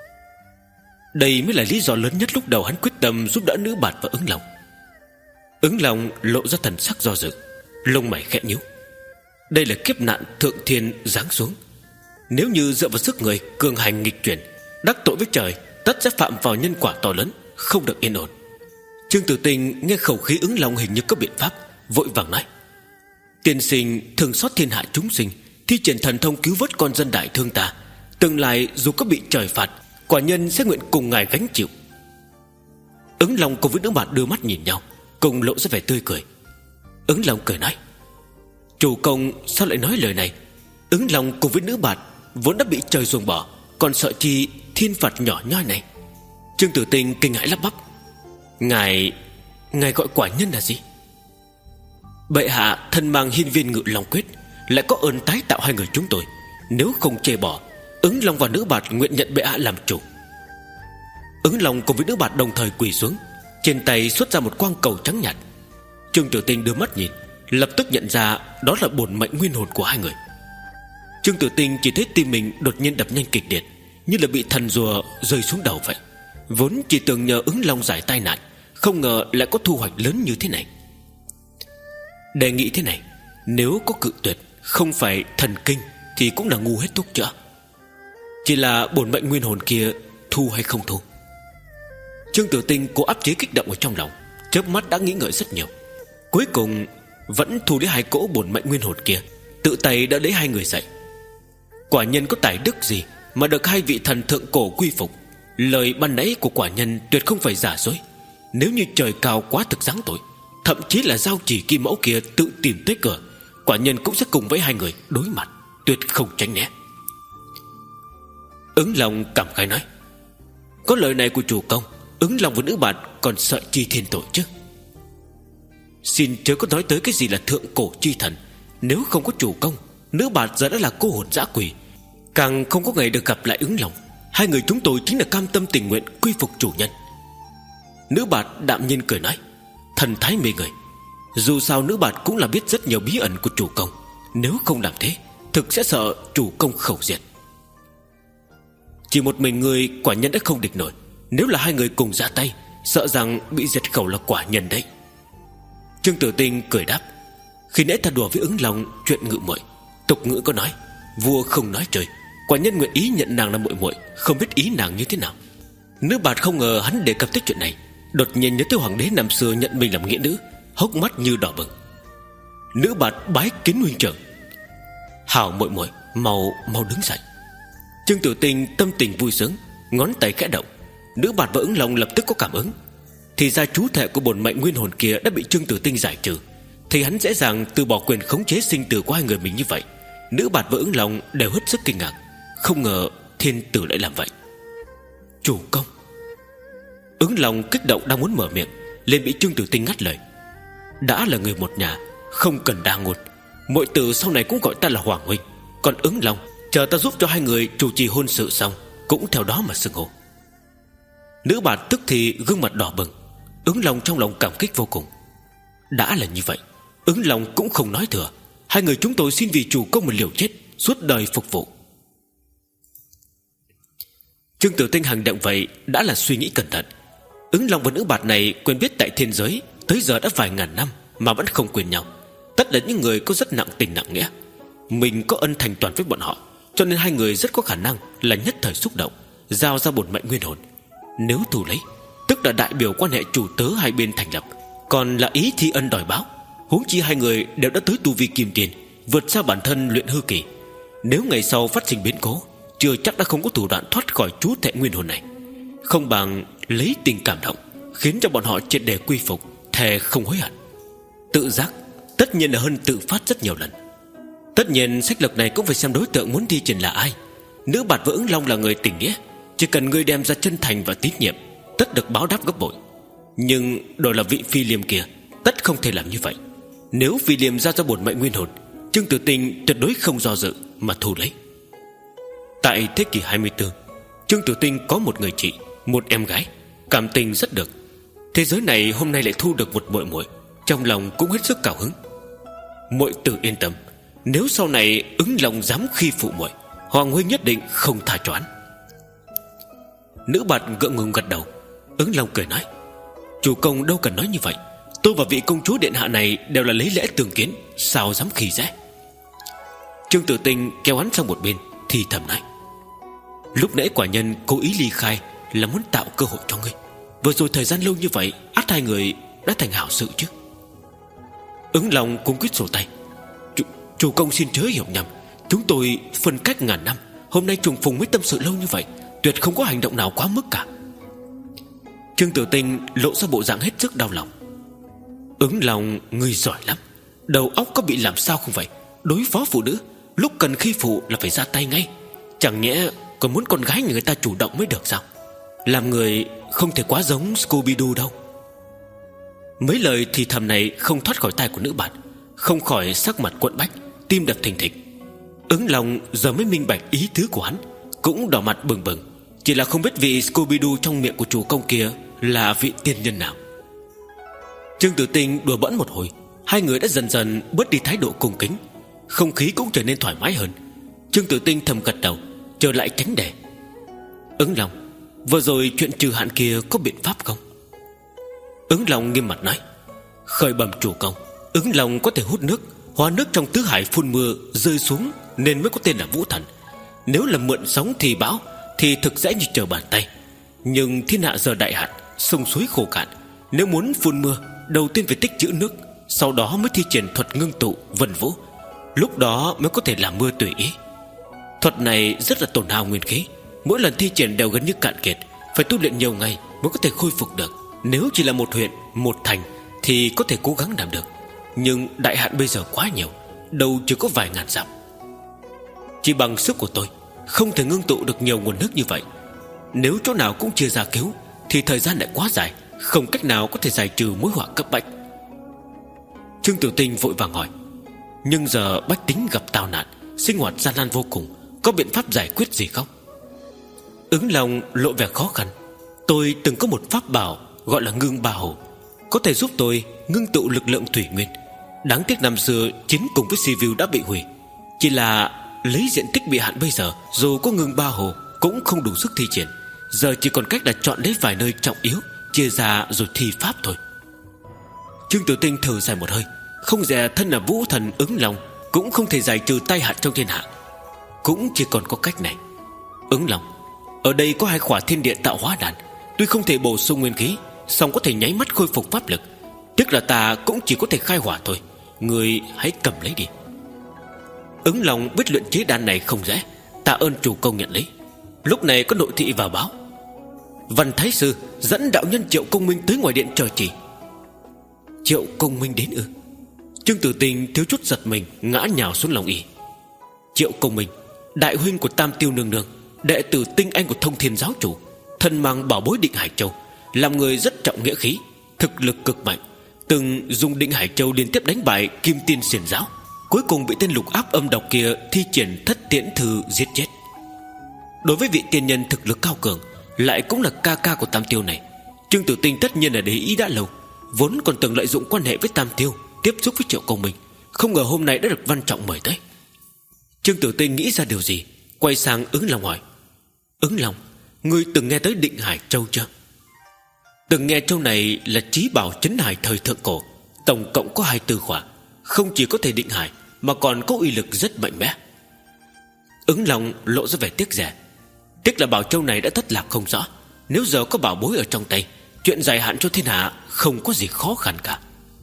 Đây mới là lý do lớn nhất lúc đầu hắn quyết tâm giúp đỡ nữ bạt và Ứng Long. Ứng Long lộ ra thần sắc do dự, lông mày khẽ nhíu. Đây là kiếp nạn thượng thiên giáng xuống, nếu như dựa vào sức người cường hành nghịch chuyển, đắc tội với trời, tất sẽ phạm vào nhân quả to lớn, không được yên ổn. Trương Tử Tinh nghe khẩu khí Ứng Long hình như có biện pháp, vội vàng nói, Tiên sinh thường xót thiên hạ chúng sinh, thi triển thần thông cứu vớt con dân đại thương ta, tương lai dù có bị trời phạt, quả nhân sẽ nguyện cùng ngài gánh chịu. Ứng Long cùng với nữ bạn đưa mắt nhìn nhau, cùng lộ ra vẻ tươi cười. Ứng Long cười nói: chủ công sao lại nói lời này? Ứng Long cùng với nữ bạn vốn đã bị trời ruồng bỏ, còn sợ chi thiên phạt nhỏ nhoi này. Trương Tử Tinh kinh hãi lắp bắp: Ngài Ngài gọi quả nhân là gì? Bệ hạ thân mang hiên viên Ngự Long quyết, lại có ơn tái tạo hai người chúng tôi, nếu không chê bỏ, Ứng Long và nữ bạt nguyện nhận bệ hạ làm chủ. Ứng Long cùng với nữ bạt đồng thời quỳ xuống, trên tay xuất ra một quang cầu trắng nhạt. Trương Tử Tinh đưa mắt nhìn, lập tức nhận ra đó là bổn mệnh nguyên hồn của hai người. Trương Tử Tinh chỉ thấy tim mình đột nhiên đập nhanh kịch liệt, như là bị thần rùa rơi xuống đầu vậy. Vốn chỉ tưởng nhờ Ứng Long giải tai nạn, không ngờ lại có thu hoạch lớn như thế này. Đề nghị thế này, nếu có cự tuyệt, không phải thần kinh thì cũng là ngu hết thuốc chữa. Chỉ là bổn mệnh nguyên hồn kia thu hay không thu. Trương Tử Tinh cố áp chế kích động ở trong lòng, chớp mắt đã nghĩ ngợi rất nhiều. Cuối cùng vẫn thu lấy hai cỗ bổn mệnh nguyên hồn kia, tự tay đã lấy hai người dậy. Quả nhân có tài đức gì mà được hai vị thần thượng cổ quy phục? Lời ban nãy của quả nhân tuyệt không phải giả dối. Nếu như trời cao quá thực giáng tội, thậm chí là giao chỉ kim mẫu kia tự tìm tới cửa, quả nhân cũng sẽ cùng với hai người đối mặt, tuyệt không tránh né. Ứng Long cảm khái nói: có lời này của chủ công, Ứng Long và nữ bạn còn sợ chi thiên tội chứ? Xin chớ có nói tới cái gì là thượng cổ chi thần. Nếu không có chủ công, nữ bạn giờ đã là cô hồn dã quỷ, càng không có ngày được gặp lại Ứng Long. Hai người chúng tôi chính là cam tâm tình nguyện quy phục chủ nhân. Nữ bạn đạm nhiên cười nói, thần thái mê người. Dù sao nữ bạn cũng là biết rất nhiều bí ẩn của chủ công, nếu không làm thế, thực sẽ sợ chủ công khẩu diệt. Chỉ một mình người quả nhân đã không địch nổi, nếu là hai người cùng ra tay, sợ rằng bị diệt khẩu là quả nhân đấy. Trương Tử Tinh cười đáp, khi nãy ta đùa với Ứng Long chuyện ngự muội. Tục ngữ có nói, vua không nói trời, quả nhân nguyện ý nhận nàng là muội muội, không biết ý nàng như thế nào. Nữ bạn không ngờ hắn đề cập tới chuyện này, đột nhiên nhớ tới hoàng đế năm xưa nhận mình làm nghĩa nữ, hốc mắt như đỏ bừng. Nữ bạn bái kiến huynh trưởng. Hảo muội muội, mau mau đứng dậy. Trương Tử Tinh tâm tình vui sướng, ngón tay khẽ động. Nữ bạn và Ứng Long lập tức có cảm ứng. Thì ra chú thể của bổn mệnh nguyên hồn kia đã bị Trương Tử Tinh giải trừ, thì hắn dễ dàng từ bỏ quyền khống chế sinh tử của hai người mình như vậy. Nữ bạn và Ứng Long đều hết sức kinh ngạc, không ngờ thiên tử lại làm vậy. Chủ công. Ứng Long kích động đang muốn mở miệng, liền bị Trương Tử Tinh ngắt lời. Đã là người một nhà, không cần đa ngôn. Muội tử sau này cũng gọi ta là Hoàng huynh. Còn Ứng Long, chờ ta giúp cho hai người chủ trì hôn sự xong, cũng theo đó mà xưng hô. Nữ bạn tức thì gương mặt đỏ bừng. Ứng Long trong lòng cảm kích vô cùng. Đã là như vậy, Ứng Long cũng không nói thừa. Hai người chúng tôi xin vì chủ công một liều chết, suốt đời phục vụ. Trương Tử Tinh hành động vậy đã là suy nghĩ cẩn thận. Ứng Long và nữ bạn này quen biết tại thiên giới tới giờ đã vài ngàn năm mà vẫn không quên nhau. Tất là những người có rất nặng tình nặng nghĩa. Mình có ân thành toàn với bọn họ, cho nên hai người rất có khả năng là nhất thời xúc động, giao ra bổn mệnh nguyên hồn. Nếu thu lấy, tức là đại biểu quan hệ chủ tớ hai bên thành lập, còn là ý thi ân đòi báo. Huống chi hai người đều đã tới tu vi kim tiền, vượt xa bản thân luyện hư kỳ. Nếu ngày sau phát sinh biến cố, chưa chắc đã không có thủ đoạn thoát khỏi chú thể nguyên hồn này. Không bằng lấy tình cảm động, khiến cho bọn họ triệt để quy phục, thề không hối hận. Tự giác tất nhiên là hơn tự phát rất nhiều lần. Tất nhiên sách lược này cũng phải xem đối tượng muốn thi triển là ai. Nữ bạn và Ứng Long là người tình nghĩa, chỉ cần người đem ra chân thành và tín nhiệm, tất được báo đáp gấp bội. Nhưng đổi là vị Phi Liêm kia, tất không thể làm như vậy. Nếu Phi Liêm ra ra bổn mệnh nguyên hồn, Trương Tử Tinh tuyệt đối không do dự mà thu lấy. Tại thế kỷ hai mươi tư, Trương Tử Tinh có một người chị, một em gái, cảm tình rất được. Thế giới này hôm nay lại thu được một muội muội, trong lòng cũng hết sức cao hứng. Muội tử yên tâm, nếu sau này Ứng Long dám khi phụ muội, Hoàng huynh nhất định không tha cho hắn. Nữ bạn ngượng ngùng gật đầu. Ứng Long cười nói, chủ công đâu cần nói như vậy, tôi và vị công chúa điện hạ này đều là lấy lẽ tương kiến, sao dám khi dễ. Trương Tử Tinh kéo hắn sang một bên, thì thầm nói, lúc nãy quả nhân cố ý ly khai là muốn tạo cơ hội cho ngươi. Vừa rồi thời gian lâu như vậy, ắt hai người đã thành hảo sự chứ. Ứng Long cũng quyết sổ tay, Chủ công xin chớ hiểu nhầm, chúng tôi phân cách ngàn năm, hôm nay trùng phùng mới tâm sự lâu như vậy, tuyệt không có hành động nào quá mức cả. Trương Tử Tinh lộ ra bộ dạng hết sức đau lòng. Ứng Long, ngươi giỏi lắm, đầu óc có bị làm sao không vậy? Đối phó phụ nữ, lúc cần khi phụ là phải ra tay ngay. Chẳng nhẽ còn muốn con gái người ta chủ động mới được sao? Làm người không thể quá giống Scooby-Doo đâu. Mấy lời thì thầm này không thoát khỏi tai của nữ bạn, không khỏi sắc mặt quặn bách, tim đập thình thịch. Ứng Long giờ mới minh bạch ý tứ của hắn, cũng đỏ mặt bừng bừng. Chỉ là không biết vị Scooby-Doo trong miệng của chủ công kia là vị tiên nhân nào. Trương Tử Tinh đùa bỡn một hồi, hai người đã dần dần bớt đi thái độ cung kính, không khí cũng trở nên thoải mái hơn. Trương Tử Tinh thầm gật đầu, trở lại tránh đề. Ứng Long, vừa rồi chuyện trừ hạn kia có biện pháp không? Ứng Long nghiêm mặt nói: khởi bẩm chủ công, Ứng Long có thể hút nước, hóa nước trong tứ hải phun mưa rơi xuống, nên mới có tên là Vũ Thần. Nếu là mượn sóng thì bão thì thực dễ như trở bàn tay. Nhưng thiên hạ giờ đại hạn, sông suối khô cạn, nếu muốn phun mưa, đầu tiên phải tích trữ nước, sau đó mới thi triển thuật ngưng tụ vân vũ, lúc đó mới có thể làm mưa tùy ý. Thuật này rất là tổn hao nguyên khí, mỗi lần thi triển đều gần như cạn kiệt, phải tu luyện nhiều ngày mới có thể khôi phục được. Nếu chỉ là một huyện, một thành thì có thể cố gắng làm được, nhưng đại hạn bây giờ quá nhiều, đâu chỉ có vài ngàn dặm. Chỉ bằng sức của tôi không thể ngưng tụ được nhiều nguồn nước như vậy. Nếu chỗ nào cũng chia ra cứu thì thời gian lại quá dài, không cách nào có thể giải trừ mối họa cấp bách. Trương Tử Tinh vội vàng hỏi: nhưng giờ bách tính gặp tào nạn, sinh hoạt gian nan vô cùng, có biện pháp giải quyết gì không? Ứng Long lộ vẻ khó khăn: tôi từng có một pháp bảo gọi là ngưng ba hồ, có thể giúp tôi ngưng tụ lực lượng thủy nguyên. Đáng tiếc năm xưa chiến cùng với Sivu đã bị hủy. Chỉ là lấy diện tích bị hạn bây giờ, dù có ngưng ba hồ cũng không đủ sức thi triển. Giờ chỉ còn cách là chọn lấy vài nơi trọng yếu, chia ra rồi thi pháp thôi. Trương Tử Tinh thở dài một hơi, không dè thân là Vũ Thần Ứng Long cũng không thể giải trừ tai hạn trong thiên hạ, cũng chỉ còn có cách này. Ứng Long, ở đây có hai khỏa thiên địa tạo hóa đàn, tuy không thể bổ sung nguyên khí, song có thể nháy mắt khôi phục pháp lực. Tiếc là ta cũng chỉ có thể khai hỏa thôi, người hãy cầm lấy đi. Ứng Long biết luyện chế đan này không dễ, tạ ơn chủ công nhận lấy. Lúc này có nội thị vào báo: Văn Thái Sư dẫn đạo nhân Triệu Công Minh tới ngoài điện chờ chỉ. Triệu Công Minh đến ư? Trương Tử Tinh thiếu chút giật mình, ngã nhào xuống lòng y. Triệu Công Minh, đại huynh của Tam Tiêu Nương Nương, đệ tử tinh anh của Thông Thiên giáo chủ, thân mang bảo bối Định Hải Châu, làm người rất trọng nghĩa khí, thực lực cực mạnh, từng dùng Định Hải Châu liên tiếp đánh bại Kim Tiên Xiển giáo, cuối cùng bị tên lục áp âm độc kia thi triển Thất Tiễn Thư giết chết. Đối với vị tiên nhân thực lực cao cường, lại cũng là ca ca của Tam Tiêu này, Trương Tử Tinh tất nhiên là để ý đã lâu, vốn còn từng lợi dụng quan hệ với Tam Tiêu tiếp xúc với Triệu Công Minh, không ngờ hôm nay đã được Văn Trọng mời tới. Trương Tử Tinh nghĩ ra điều gì, quay sang Ứng Long hỏi: Ứng Long, ngươi từng nghe tới Định Hải Châu chưa? Từng nghe châu này là trí bảo trấn hải thời thượng cổ, tổng cộng có hai tư khỏa, không chỉ có thể định hải mà còn có uy lực rất mạnh mẽ. Ứng Long lộ ra vẻ tiếc rẻ. Tiếc là bảo châu này đã thất lạc không rõ, nếu giờ có bảo bối ở trong tay, chuyện dài hạn cho thiên hạ không có gì khó khăn cả.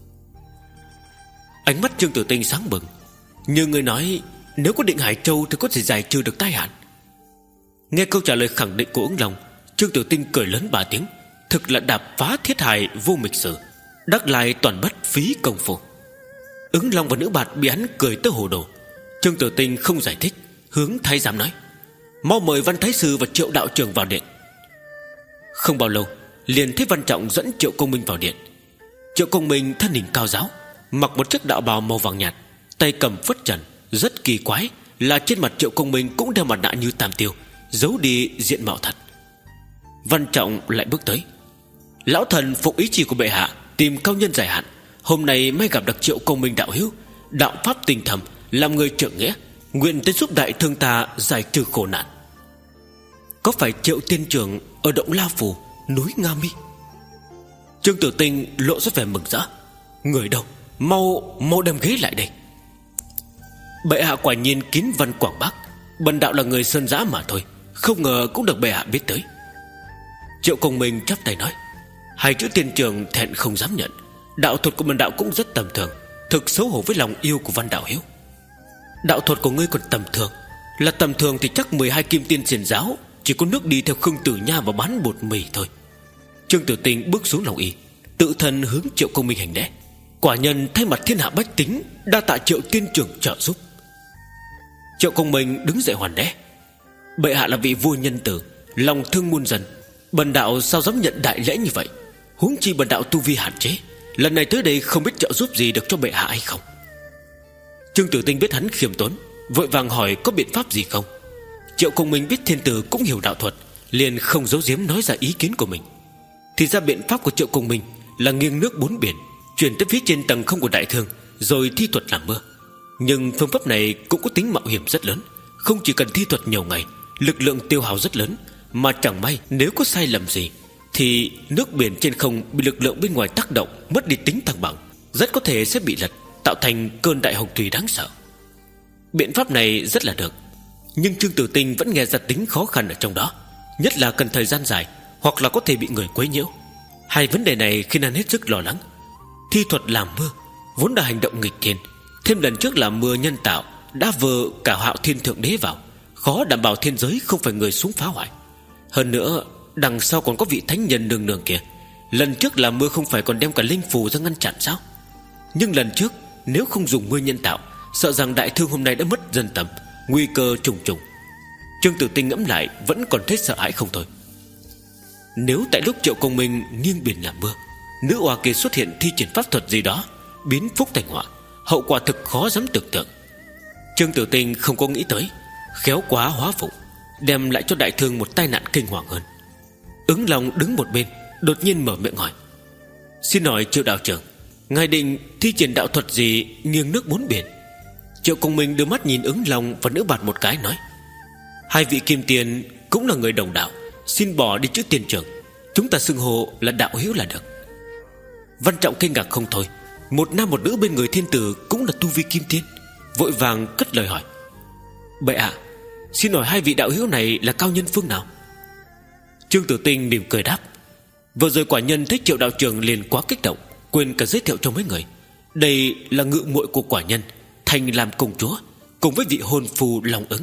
Ánh mắt Trương Tử Tinh sáng bừng: như người nói, nếu có Định Hải Châu thì có thể giải trừ được tai hạn. Nghe câu trả lời khẳng định của Ứng Long, Trương Tử Tinh cười lớn ba tiếng, thực là đạp phá thiết hài vô mịch sử, đắc lại toàn bất phí công phu. Ứng Long và nữ bạt bị hắn cười tới hồ đồ. Trương Tử Tinh không giải thích, hướng thái giám nói: mau mời Văn Thái Sư và Triệu đạo trưởng vào điện. Không bao lâu liền thấy Văn Trọng dẫn Triệu Công Minh vào điện. Triệu Công Minh thân hình cao giáo, mặc một chiếc đạo bào màu vàng nhạt, tay cầm phất trần. Rất kỳ quái là trên mặt Triệu Công Minh cũng đeo mặt nạ như Tam Tiêu, giấu đi diện mạo thật. Văn Trọng lại bước tới: lão thần phục ý chỉ của bệ hạ, tìm cao nhân giải hạn, hôm nay mới gặp được Triệu Công Minh đạo hữu, đạo pháp tinh thầm, làm người trượng nghĩa, nguyện tới giúp đại thương ta giải trừ khổ nạn. Có phải Triệu tiên trưởng ở động La Phủ, núi Nga Mi? Trương Tử Tinh lộ ra vẻ mừng rỡ: người đâu, mau mau đem ghế lại đây. Bệ hạ quả nhiên kín văn quảng bác, bần đạo là người sơn giã mà thôi, không ngờ cũng được bệ hạ biết tới. Triệu Công Minh chắp tay nói: hai chữ tiên trưởng thẹn không dám nhận, đạo thuật của bần đạo cũng rất tầm thường, thực xấu hổ với lòng yêu của Văn đạo hiếu. Đạo thuật của ngươi còn tầm thường. Là tầm thường thì chắc mười hai kim tiên xiển giáo chỉ có nước đi theo Khương Tử Nha và bán bột mì thôi. Trương Tử Tinh bước xuống lòng y, tự thân hướng Triệu Công Minh hành lễ. Quả nhân thay mặt thiên hạ bách tính, đa tạ Triệu tiên trưởng trợ giúp. Triệu Công Minh đứng dậy hoàn lễ. Bệ hạ là vị vua nhân từ, lòng thương muôn dân, bần đạo sao dám nhận đại lễ như vậy. Huống chi bần đạo tu vi hạn chế, lần này tới đây không biết trợ giúp gì được cho bệ hạ hay không. Trương Tử Tinh biết hắn khiêm tốn, vội vàng hỏi có biện pháp gì không. Triệu Công Minh biết thiên tử cũng hiểu đạo thuật, liền không giấu giếm nói ra ý kiến của mình. Thì ra biện pháp của Triệu Công Minh là nghiêng nước bốn biển, chuyển tới phía trên tầng không của đại thương, rồi thi thuật làm mưa. Nhưng phương pháp này cũng có tính mạo hiểm rất lớn. Không chỉ cần thi thuật nhiều ngày, lực lượng tiêu hao rất lớn, mà chẳng may nếu có sai lầm gì thì nước biển trên không bị lực lượng bên ngoài tác động, mất đi tính thăng bằng, rất có thể sẽ bị lật, tạo thành cơn đại hồng thủy đáng sợ. Biện pháp này rất là được, nhưng Trương Tử Tinh vẫn nghe ra tính khó khăn ở trong đó, nhất là cần thời gian dài, hoặc là có thể bị người quấy nhiễu. Hai vấn đề này khiến anh hết sức lo lắng. Thi thuật làm mưa vốn là hành động nghịch thiên, thêm lần trước làm mưa nhân tạo đã vờ cả Hạo Thiên Thượng Đế vào, khó đảm bảo thiên giới không phải người xuống phá hoại. Hơn nữa đằng sau còn có vị thánh nhân nương nương kia. Lần trước làm mưa không phải còn đem cả linh phù ra ngăn chặn sao? Nhưng lần trước nếu không dùng mưa nhân tạo, sợ rằng đại thương hôm nay đã mất dân tâm, nguy cơ trùng trùng. Trương Tử Tinh ngẫm lại vẫn còn thấy sợ hãi không thôi. Nếu tại lúc Triệu Công Minh nghiêng biển làm mưa, nữ oa kia xuất hiện thi triển pháp thuật gì đó, biến phúc thành họa, hậu quả thực khó dám tưởng tượng. Trương Tử Tinh không có nghĩ tới, khéo quá hóa phụng, đem lại cho đại thương một tai nạn kinh hoàng hơn. Ứng Long đứng một bên, đột nhiên mở miệng hỏi: Xin hỏi Triệu đạo trưởng, ngài định thi triển đạo thuật gì nghiêng nước bốn biển? Triệu Công Minh đưa mắt nhìn Ứng Long và nữ bạt một cái, nói: Hai vị kim tiền cũng là người đồng đạo, xin bỏ đi chữ tiền trưởng, chúng ta xưng hô là đạo hữu là được. Văn Trọng kinh ngạc không thôi. Một nam một nữ bên người thiên tử cũng là tu vi kim tiên, vội vàng cất lời hỏi: Bệ hạ, xin hỏi hai vị đạo hữu này là cao nhân phương nào? Trương Tử Tinh mỉm cười đáp: Vừa rồi quả nhân thấy Triệu đạo trưởng liền quá kích động, quên cả giới thiệu cho mấy người. Đây là ngự muội của quả nhân, thành làm công chúa, cùng với vị hôn phu Long Ứng.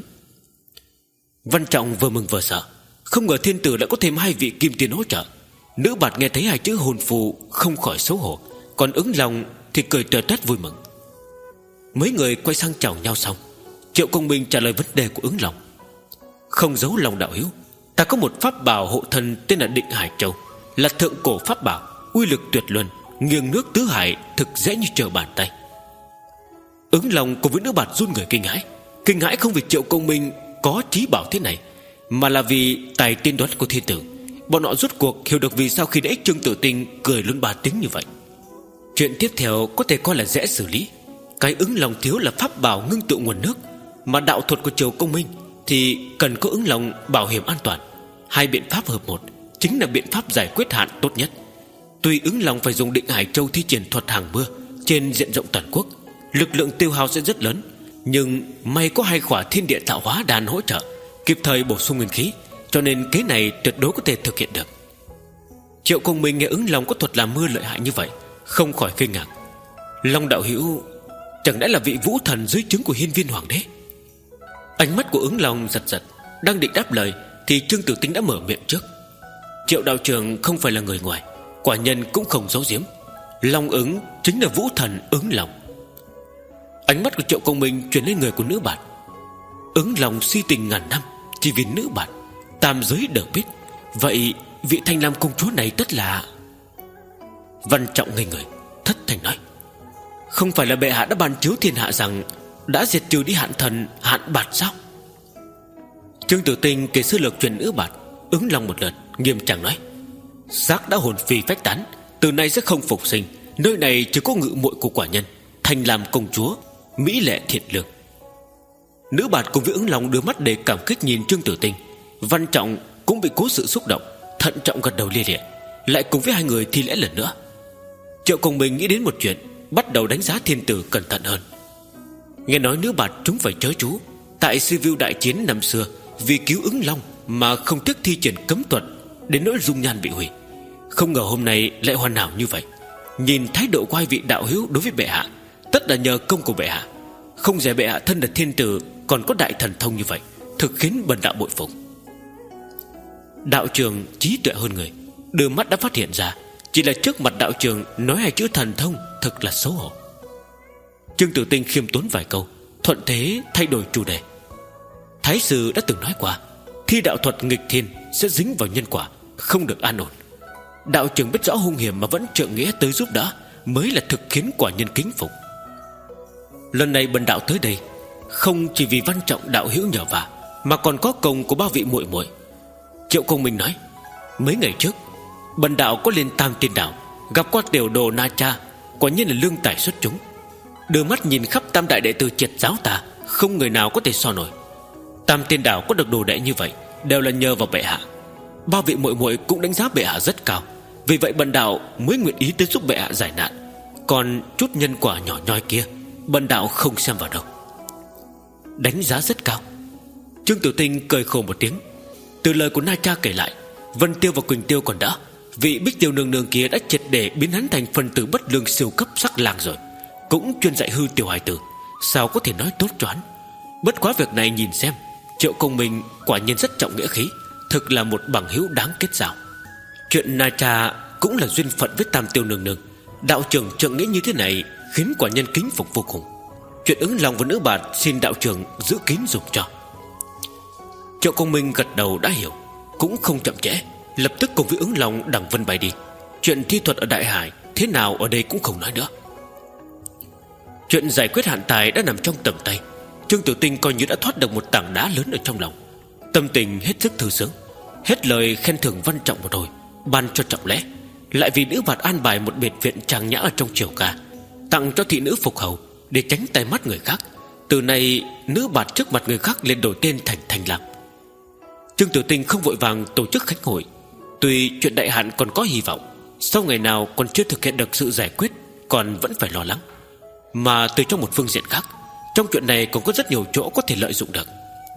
Văn Trọng vừa mừng vừa sợ, không ngờ thiên tử đã có thêm hai vị kim tiên hỗ trợ. Nữ bạt nghe thấy hai chữ hôn phu không khỏi xấu hổ, còn Ứng Long thì cười tươi toét vui mừng. Mấy người quay sang chào nhau xong, Triệu Công Minh trả lời vấn đề của Ứng Long: Không giấu lòng đạo hữu, ta có một pháp bảo hộ thân tên là Định Hải Châu, là thượng cổ pháp bảo, uy lực tuyệt luân, nghiêng nước tứ hải, thực dễ như trở bàn tay. Ứng Long cùng với nữ bạt run người kinh hãi. Kinh hãi không vì Triệu Công Minh có trí bảo thế này, mà là vì tài tiên đoán của thiên tử. Bọn họ rốt cuộc hiểu được vì sao khi nãy Trương Tử Tinh cười luôn ba tiếng như vậy. Chuyện tiếp theo có thể coi là dễ xử lý. Cái Ứng Long thiếu là pháp bảo ngưng tụ nguồn nước, mà đạo thuật của Triệu Công Minh thì cần có Ứng Long bảo hiểm an toàn. Hai biện pháp hợp một chính là biện pháp giải quyết hạn tốt nhất. Tuy Ứng Long phải dùng Định Hải Châu thi triển thuật hàng mưa trên diện rộng toàn quốc, lực lượng tiêu hao sẽ rất lớn, nhưng may có hai khỏa thiên địa tạo hóa đan hỗ trợ, kịp thời bổ sung nguyên khí, cho nên kế này tuyệt đối có thể thực hiện được. Triệu Công Minh nghe Ứng Long có thuật làm mưa lợi hại như vậy, không khỏi kinh ngạc. Long đạo hữu chẳng lẽ là vị vũ thần dưới trướng của Hiên Viên Hoàng đế? Ánh mắt của Ứng Long giật giật, đang định đáp lời thì Trương Tử Tinh đã mở miệng trước: Triệu đạo trưởng không phải là người ngoài, quả nhân cũng không giấu giếm. Long Ứng chính là vũ thần Ứng Long. Ánh mắt của Triệu Công Minh chuyển lên người của nữ bạt. Ứng Long si tình ngàn năm chỉ vì nữ bạt, tam giới đều biết. Vậy vị Thanh Lam công chúa này tất là... Văn Trọng ngây người, thất thanh nói: Không phải là bệ hạ đã ban chiếu thiên hạ rằng đã diệt trừ đi hạn thần hạn bạt sao? Trương Tử Tinh kể sơ lược chuyện nữ bạt. Ứng Long một lượt nghiêm trang nói: Xác đã hồn phi phách tán, từ nay sẽ không phục sinh. Nơi này chỉ có ngự muội của quả nhân, Thanh Lam công chúa, mỹ lệ thiện lương. Nữ bạt cùng với Ứng Long đưa mắt để cảm kích nhìn Trương Tử Tinh. Văn Trọng cũng bị cố sự xúc động, thận trọng gật đầu lia lịa, lại cùng với hai người thi lễ lần nữa. Triệu Công Minh nghĩ đến một chuyện, bắt đầu đánh giá thiên tử cẩn thận hơn. Nghe nói nữ bạt chúng phải chớ chú tại Sibiu đại chiến năm xưa, vì cứu Ứng Long mà không tiếc thi triển cấm thuật, đến nỗi dung nhan bị hủy. Không ngờ hôm nay lại hoàn hảo như vậy. Nhìn thái độ của hai vị đạo hữu đối với bệ hạ, tất là nhờ công của bệ hạ. Không dè bệ hạ thân là thiên tử còn có đại thần thông như vậy, thực khiến bần đạo bội phục. Đạo trường trí tuệ hơn người, đưa mắt đã phát hiện ra, chỉ là trước mặt đạo trường nói hai chữ thần thông thật là xấu hổ. Trương Tử Tinh khiêm tốn vài câu, thuận thế thay đổi chủ đề. Thái sư đã từng nói qua, thi đạo thuật nghịch thiên sẽ dính vào nhân quả, không được an ổn. Đạo trường biết rõ hung hiểm mà vẫn trượng nghĩa tới giúp đỡ, mới là thực khiến quả nhân kính phục. Lần này bần đạo tới đây không chỉ vì Văn Trọng đạo hữu nhờ vả, mà còn có công của ba vị muội muội. Triệu Công Minh nói, mấy ngày trước bần đạo có lên Tam Tiên Đảo, gặp qua tiểu đồ Na Cha, quả nhiên là lương tài xuất chúng. Đưa mắt nhìn khắp tam đại đệ tử triệt giáo ta, không người nào có thể so nổi. Tam Tiên Đảo có được đồ đệ như vậy đều là nhờ vào bệ hạ. Ba vị muội muội cũng đánh giá bệ hạ rất cao, vì vậy bần đạo mới nguyện ý tới giúp bệ hạ giải nạn. Còn chút nhân quả nhỏ nhoi kia, bần đạo không xem vào đâu. Đánh giá rất cao? Trương Tiểu Tinh cười khổ một tiếng. Từ lời của Na Cha kể lại, Vân Tiêu và Quỳnh Tiêu còn đỡ, vị Bích Tiêu nương nương kia đã triệt để biến hắn thành phần tử bất lương siêu cấp sắc lang rồi, cũng chuyên dạy hư tiểu hài tử, sao có thể nói tốt cho hắn. Bất quá việc này nhìn xem, Triệu Công Minh quả nhiên rất trọng nghĩa khí, thực là một bằng hữu đáng kết giao. Chuyện Na Cha cũng là duyên phận với Tam Tiêu nương nương. Đạo trưởng trượng nghĩa như thế này khiến quả nhân kính phục vô cùng. Chuyện ứng lòng và nữ bạt xin đạo trưởng giữ kín dùng cho. Triệu Công Minh gật đầu đã hiểu, cũng không chậm trễ, lập tức cùng với ứng lòng đằng vân bay đi. Chuyện thi thuật ở Đại Hải thế nào ở đây cũng không nói nữa. Chuyện giải quyết hạn tài đã nằm trong tầm tay. Trương Tiểu Tinh coi như đã thoát được một tảng đá lớn ở trong lòng, tâm tình hết sức thư sướng. Hết lời khen thưởng Văn Trọng một hồi, ban cho trọng lễ, lại vì nữ bạt an bài một biệt viện trang nhã ở trong triều ca, tặng cho thị nữ phục hầu để tránh tay mắt người khác. Từ nay nữ bạt trước mặt người khác lên đổi tên thành Thành Lạc. Trương Tiểu Tinh không vội vàng tổ chức khách hội. Tuy chuyện đại hạn còn có hy vọng, sau ngày nào còn chưa thực hiện được sự giải quyết, còn vẫn phải lo lắng. Mà từ trong một phương diện khác, trong chuyện này còn có rất nhiều chỗ có thể lợi dụng được.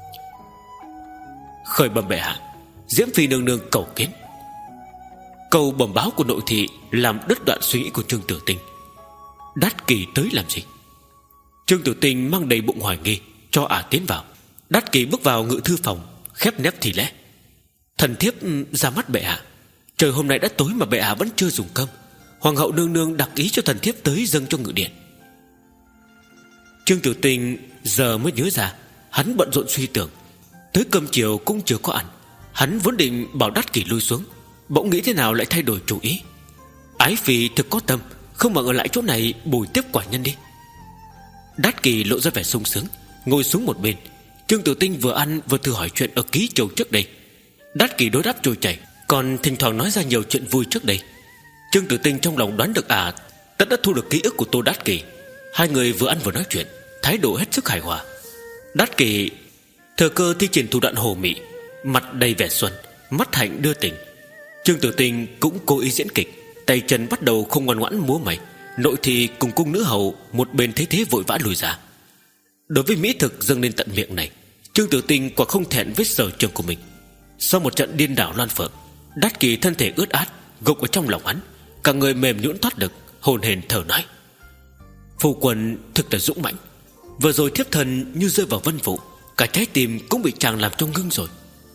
Khởi bẩm bệ hạ, Diễm Phi nương nương cầu kiến. Câu bẩm báo của nội thị làm đứt đoạn suy nghĩ của Trương Tiểu Tinh. Đát Kỳ tới làm gì? Trương Tiểu Tinh mang đầy bụng hoài nghi, cho ả tiến vào. Đát Kỳ bước vào ngự thư phòng, khép nép thì lễ. Thần thiếp ra mắt bệ hạ. Trời hôm nay đã tối mà bệ hạ vẫn chưa dùng cơm. Hoàng hậu nương nương đặc ý cho thần thiếp tới dâng cho ngự điện. Trương Tiểu Tinh giờ mới nhớ ra, hắn bận rộn suy tưởng, tới cơm chiều cũng chưa có ăn. Hắn vốn định bảo Đát Kỳ lui xuống, bỗng nghĩ thế nào lại thay đổi chủ ý. Ái phi thực có tâm, không bằng ở lại chỗ này bồi tiếp quả nhân đi. Đát Kỳ lộ ra vẻ sung sướng, ngồi xuống một bên. Trương Tiểu Tinh vừa ăn vừa thử hỏi chuyện ở ký châu trước đây. Đát Kỳ đối đáp trôi chảy, còn thỉnh thoảng nói ra nhiều chuyện vui trước đây. Trương Tiểu Tinh trong lòng đoán được à, tất đã thu được ký ức của Tô Đát Kỳ. Hai người vừa ăn vừa nói chuyện, thái độ hết sức hài hòa. Đát Kỳ thừa cơ thi triển thủ đoạn hồ mị, mặt đầy vẻ xuân, mắt hạnh đưa tình. Trương Tiểu Tinh cũng cố ý diễn kịch, tay chân bắt đầu không ngoan ngoãn múa mày. Nội thì cùng cung nữ hầu một bên thấy thế vội vã lùi ra. Đối với mỹ thực dâng lên tận miệng này, Trương Tiểu Tinh quả không thẹn với sở trường của mình. Sau một trận điên đảo loan phượng, Đát Kỳ thân thể ướt át gục ở trong lòng hắn, cả người mềm nhũn thoát lực, hồn hển thở nói: Phu quân thực là dũng mãnh. Vừa rồi thiếp thân như rơi vào vân vụ, cả trái tim cũng bị chàng làm cho ngưng rồi.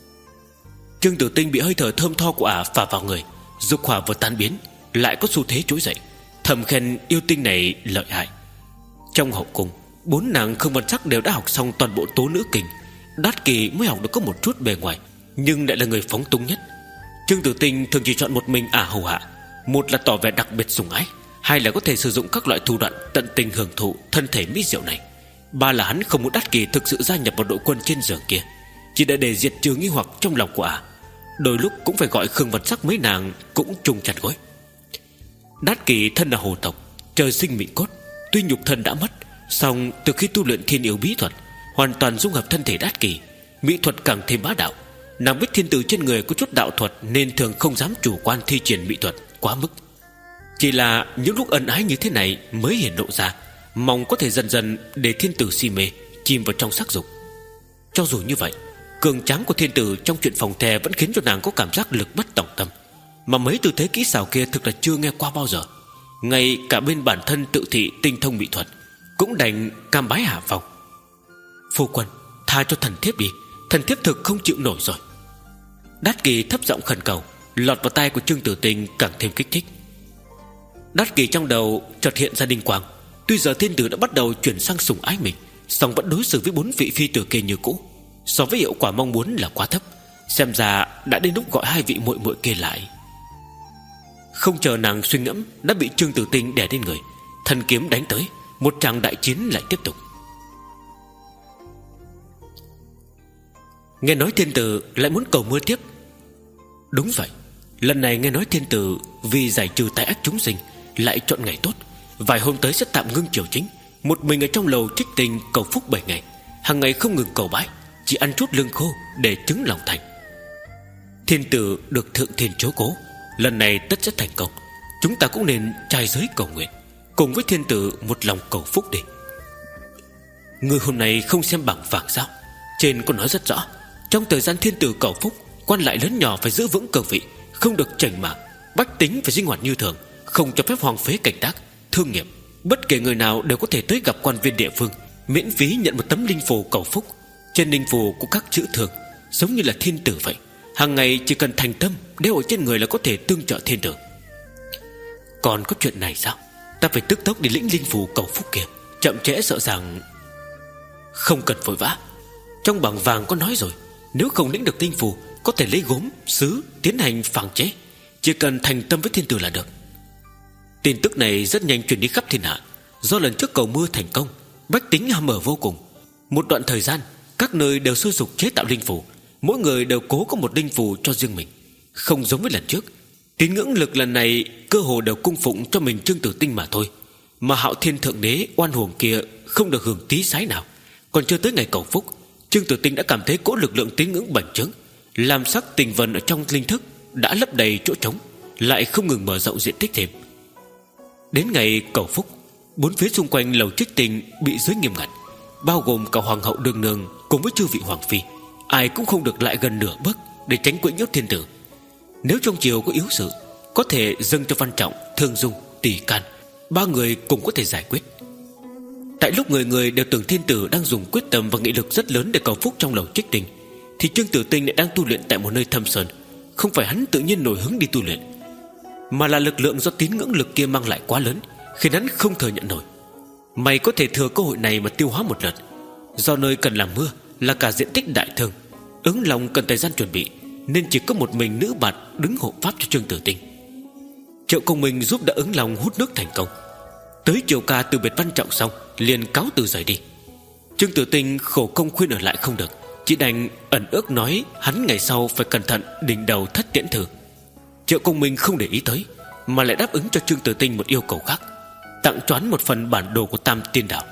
Trương Tiểu Tinh bị hơi thở thơm tho của ả phả vào người, dục hỏa vừa tan biến, lại có xu thế trỗi dậy, thầm khen yêu tinh này lợi hại. Trong hậu cung, bốn nàng không văn sắc đều đã học xong toàn bộ tố nữ kình. Đát Kỳ mới học được có một chút bề ngoài, nhưng lại là người phóng túng nhất. Trương Tiểu Tinh thường chỉ chọn một mình ả hầu hạ, một là tỏ vẻ đặc biệt sủng ái, hai là có thể sử dụng các loại thủ đoạn tận tình hưởng thụ thân thể mỹ diệu này, ba là hắn không muốn Đát Kỳ thực sự gia nhập vào đội quân trên giường kia, chỉ để để diệt trừ nghi hoặc trong lòng của ả. Đôi lúc cũng phải gọi Khương Văn Sắc mấy nàng cũng chung chặt gối. Đát Kỳ thân là hồ tộc, trời sinh mị cốt, tuy nhục thân đã mất, song từ khi tu luyện thiên yêu bí thuật, hoàn toàn dung hợp thân thể Đát Kỳ, mỹ thuật càng thêm bá đạo. Nàng biết thiên tử trên người có chút đạo thuật, nên thường không dám chủ quan thi triển mỹ thuật quá mức. Chỉ là những lúc ân ái như thế này mới hiển lộ ra, mong có thể dần dần để thiên tử si mê, chìm vào trong sắc dục. Cho dù như vậy, cường tráng của thiên tử trong chuyện phòng the vẫn khiến cho nàng có cảm giác lực bất tòng tâm, mà mấy tư thế kỹ xảo kia thực là chưa nghe qua bao giờ. Ngay cả bên bản thân tự thị tinh thông mỹ thuật, cũng đành cam bái hạ phòng. Phu quân, tha cho thần thiếp đi, thần thiếp thực không chịu nổi rồi. Đát Kỳ thấp giọng khẩn cầu, lọt vào tai của Trương Tử Tinh càng thêm kích thích. Đát Kỳ trong đầu chợt hiện ra đinh quang. Tuy giờ thiên tử đã bắt đầu chuyển sang sủng ái mình, song vẫn đối xử với bốn vị phi tử kia như cũ. So với hiệu quả mong muốn là quá thấp. Xem ra đã đến lúc gọi hai vị muội muội kia lại. Không chờ nàng suy ngẫm, đã bị Trương Tử Tinh đè lên người. Thần kiếm đánh tới, một tràng đại chiến lại tiếp tục. Nghe nói thiên tử lại muốn cầu mưa tiếp. Đúng vậy, lần này nghe nói thiên tử vì giải trừ tai ách chúng sinh lại chọn ngày tốt, vài hôm tới sẽ tạm ngưng triều chính, một mình ở trong lầu trích tinh cầu phúc bảy ngày, hàng ngày không ngừng cầu bái, chỉ ăn chút lương khô để chứng lòng thành. Thiên tử được thượng thiên chiếu cố, lần này tất sẽ thành công. Chúng ta cũng nên trai giới cầu nguyện, cùng với thiên tử một lòng cầu phúc đi. Ngươi hôm nay không xem bảng vàng sao? Trên có nói rất rõ, trong thời gian thiên tử cầu phúc, quan lại lớn nhỏ phải giữ vững cương vị, không được chảnh mảng, bách tính phải sinh hoạt như thường, không cho phép hoang phế cảnh tác, thương nghiệp. Bất kể người nào đều có thể tới gặp quan viên địa phương, miễn phí nhận một tấm linh phù cầu phúc. Trên linh phù có các chữ thường, giống như là thiên tử vậy. Hàng ngày chỉ cần thành tâm đeo ở trên người là có thể tương trợ thiên tử. Còn có chuyện này sao? Ta phải tức tốc đi lĩnh linh phù cầu phúc kia, chậm trễ sợ rằng... Không cần vội vã, trong bảng vàng có nói rồi, nếu không lĩnh được linh phù, có thể lấy gốm, sứ tiến hành phàng chế. Chỉ cần thành tâm với thiên tử là được. Tin tức này rất nhanh truyền đi khắp thiên hạ. Do lần trước cầu mưa thành công, bách tính ham mở vô cùng. Một đoạn thời gian, các nơi đều sôi sục chế tạo linh phù, mỗi người đều cố có một linh phù cho riêng mình. Không giống với lần trước, tín ngưỡng lực lần này cơ hồ đều cung phụng cho mình Trương Tử Tinh mà thôi. Mà Hạo Thiên Thượng Đế oan hồn kia không được hưởng tí sái nào. Còn chưa tới ngày cầu phúc, Trương Tử Tinh đã cảm thấy cỗ lực lượng tín ngưỡng bành trướng, làm sắc tình vần ở trong linh thức đã lấp đầy chỗ trống, lại không ngừng mở rộng diện tích thêm. Đến ngày cầu phúc, bốn phía xung quanh lầu trích tinh bị giới nghiêm ngặt, bao gồm cả hoàng hậu đương nương cùng với chư vị hoàng phi, ai cũng không được lại gần nửa bước để tránh quấy nhiễu thiên tử. Nếu trong triều có yếu sự, có thể dâng cho Văn Trọng, Thương Dung, Tỷ Can, ba người cùng có thể giải quyết. Tại lúc người người đều tưởng thiên tử đang dùng quyết tâm và nghị lực rất lớn để cầu phúc trong lầu trích tinh, thì Trương Tử Tinh lại đang tu luyện tại một nơi thâm sơn. Không phải hắn tự nhiên nổi hứng đi tu luyện, mà là lực lượng do tín ngưỡng lực kia mang lại quá lớn, khiến hắn không thừa nhận nổi. Mày có thể thừa cơ hội này mà tiêu hóa một lần. Do nơi cần làm mưa là cả diện tích đại thương, Ứng Long cần thời gian chuẩn bị, nên chỉ có một mình nữ bạt đứng hộ pháp cho Trương Tử Tinh. Triệu Công Minh giúp đỡ Ứng Long hút nước thành công. Tới chiều ca từ biệt Văn Trọng xong, liền cáo từ rời đi. Trương Tử Tinh khổ công khuyên ở lại không được, chỉ đành ẩn ước nói hắn ngày sau phải cẩn thận đỉnh đầu thất tiễn thử. Triệu Công Minh không để ý tới, mà lại đáp ứng cho Trương Tử Tinh một yêu cầu khác, tặng cho hắn một phần bản đồ của Tam Tiên Đảo.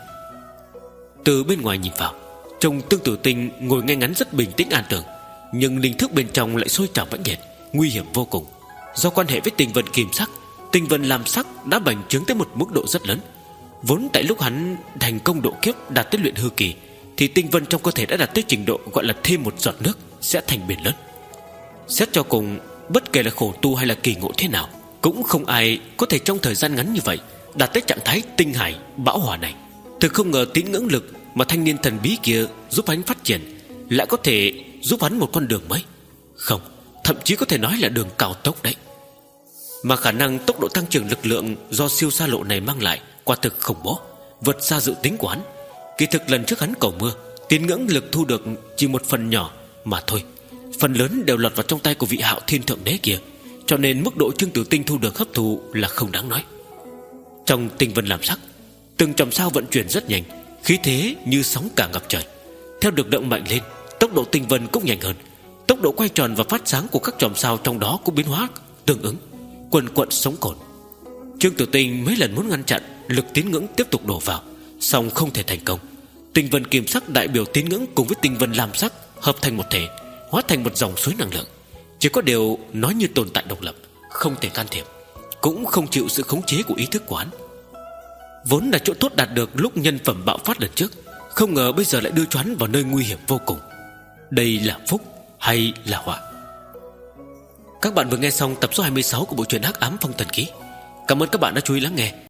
Từ bên ngoài nhìn vào, trông Trương Tử Tinh ngồi ngay ngắn rất bình tĩnh an tường, nhưng linh thức bên trong lại sôi trào mãnh liệt, nguy hiểm vô cùng. Do quan hệ với tinh vân kim sắc, tinh vân lam sắc đã bành trướng tới một mức độ rất lớn. Vốn tại lúc hắn thành công độ kiếp đạt tới luyện hư kỳ, thì tinh vân trong cơ thể đã đạt tới trình độ gọi là thêm một giọt nước sẽ thành biển lớn. Xét cho cùng, bất kể là khổ tu hay là kỳ ngộ thế nào, cũng không ai có thể trong thời gian ngắn như vậy đạt tới trạng thái tinh hải bão hòa này. Thực không ngờ tín ngưỡng lực mà thanh niên thần bí kia giúp hắn phát triển lại có thể giúp hắn một con đường mới. Không, thậm chí có thể nói là đường cao tốc đấy. Mà khả năng tốc độ tăng trưởng lực lượng do siêu xa lộ này mang lại quả thực khủng bố, vượt xa dự tính của hắn. Kỳ thực lần trước hắn cầu mưa, tín ngưỡng lực thu được chỉ một phần nhỏ mà thôi, phần lớn đều lọt vào trong tay của vị Hạo Thiên Thượng Đế kia, cho nên mức độ Trương Tử Tinh thu được hấp thụ là không đáng nói. Trong tinh vân làm sắc, từng chòm sao vận chuyển rất nhanh, khí thế như sóng cả ngập trời. Theo được động mạnh lên, tốc độ tinh vân cũng nhanh hơn, tốc độ quay tròn và phát sáng của các chòm sao trong đó cũng biến hóa tương ứng, quần quận sống cồn. Trương Tử Tinh mấy lần muốn ngăn chặn lực tín ngưỡng tiếp tục đổ vào, song không thể thành công. Tinh vân kim sắc đại biểu tín ngưỡng cùng với tinh vân lam sắc hợp thành một thể, hóa thành một dòng suối năng lượng. Chỉ có điều nói như tồn tại độc lập, không thể can thiệp, cũng không chịu sự khống chế của ý thức của hắn. Vốn là chỗ tốt đạt được lúc nhân phẩm bạo phát lần trước, không ngờ bây giờ lại đưa cho hắn vào nơi nguy hiểm vô cùng. Đây là phúc hay là họa? Các bạn vừa nghe xong tập số hai mươi sáu của bộ truyện Hắc Ám Phong Thần Ký. Cảm ơn các bạn đã chú ý lắng nghe.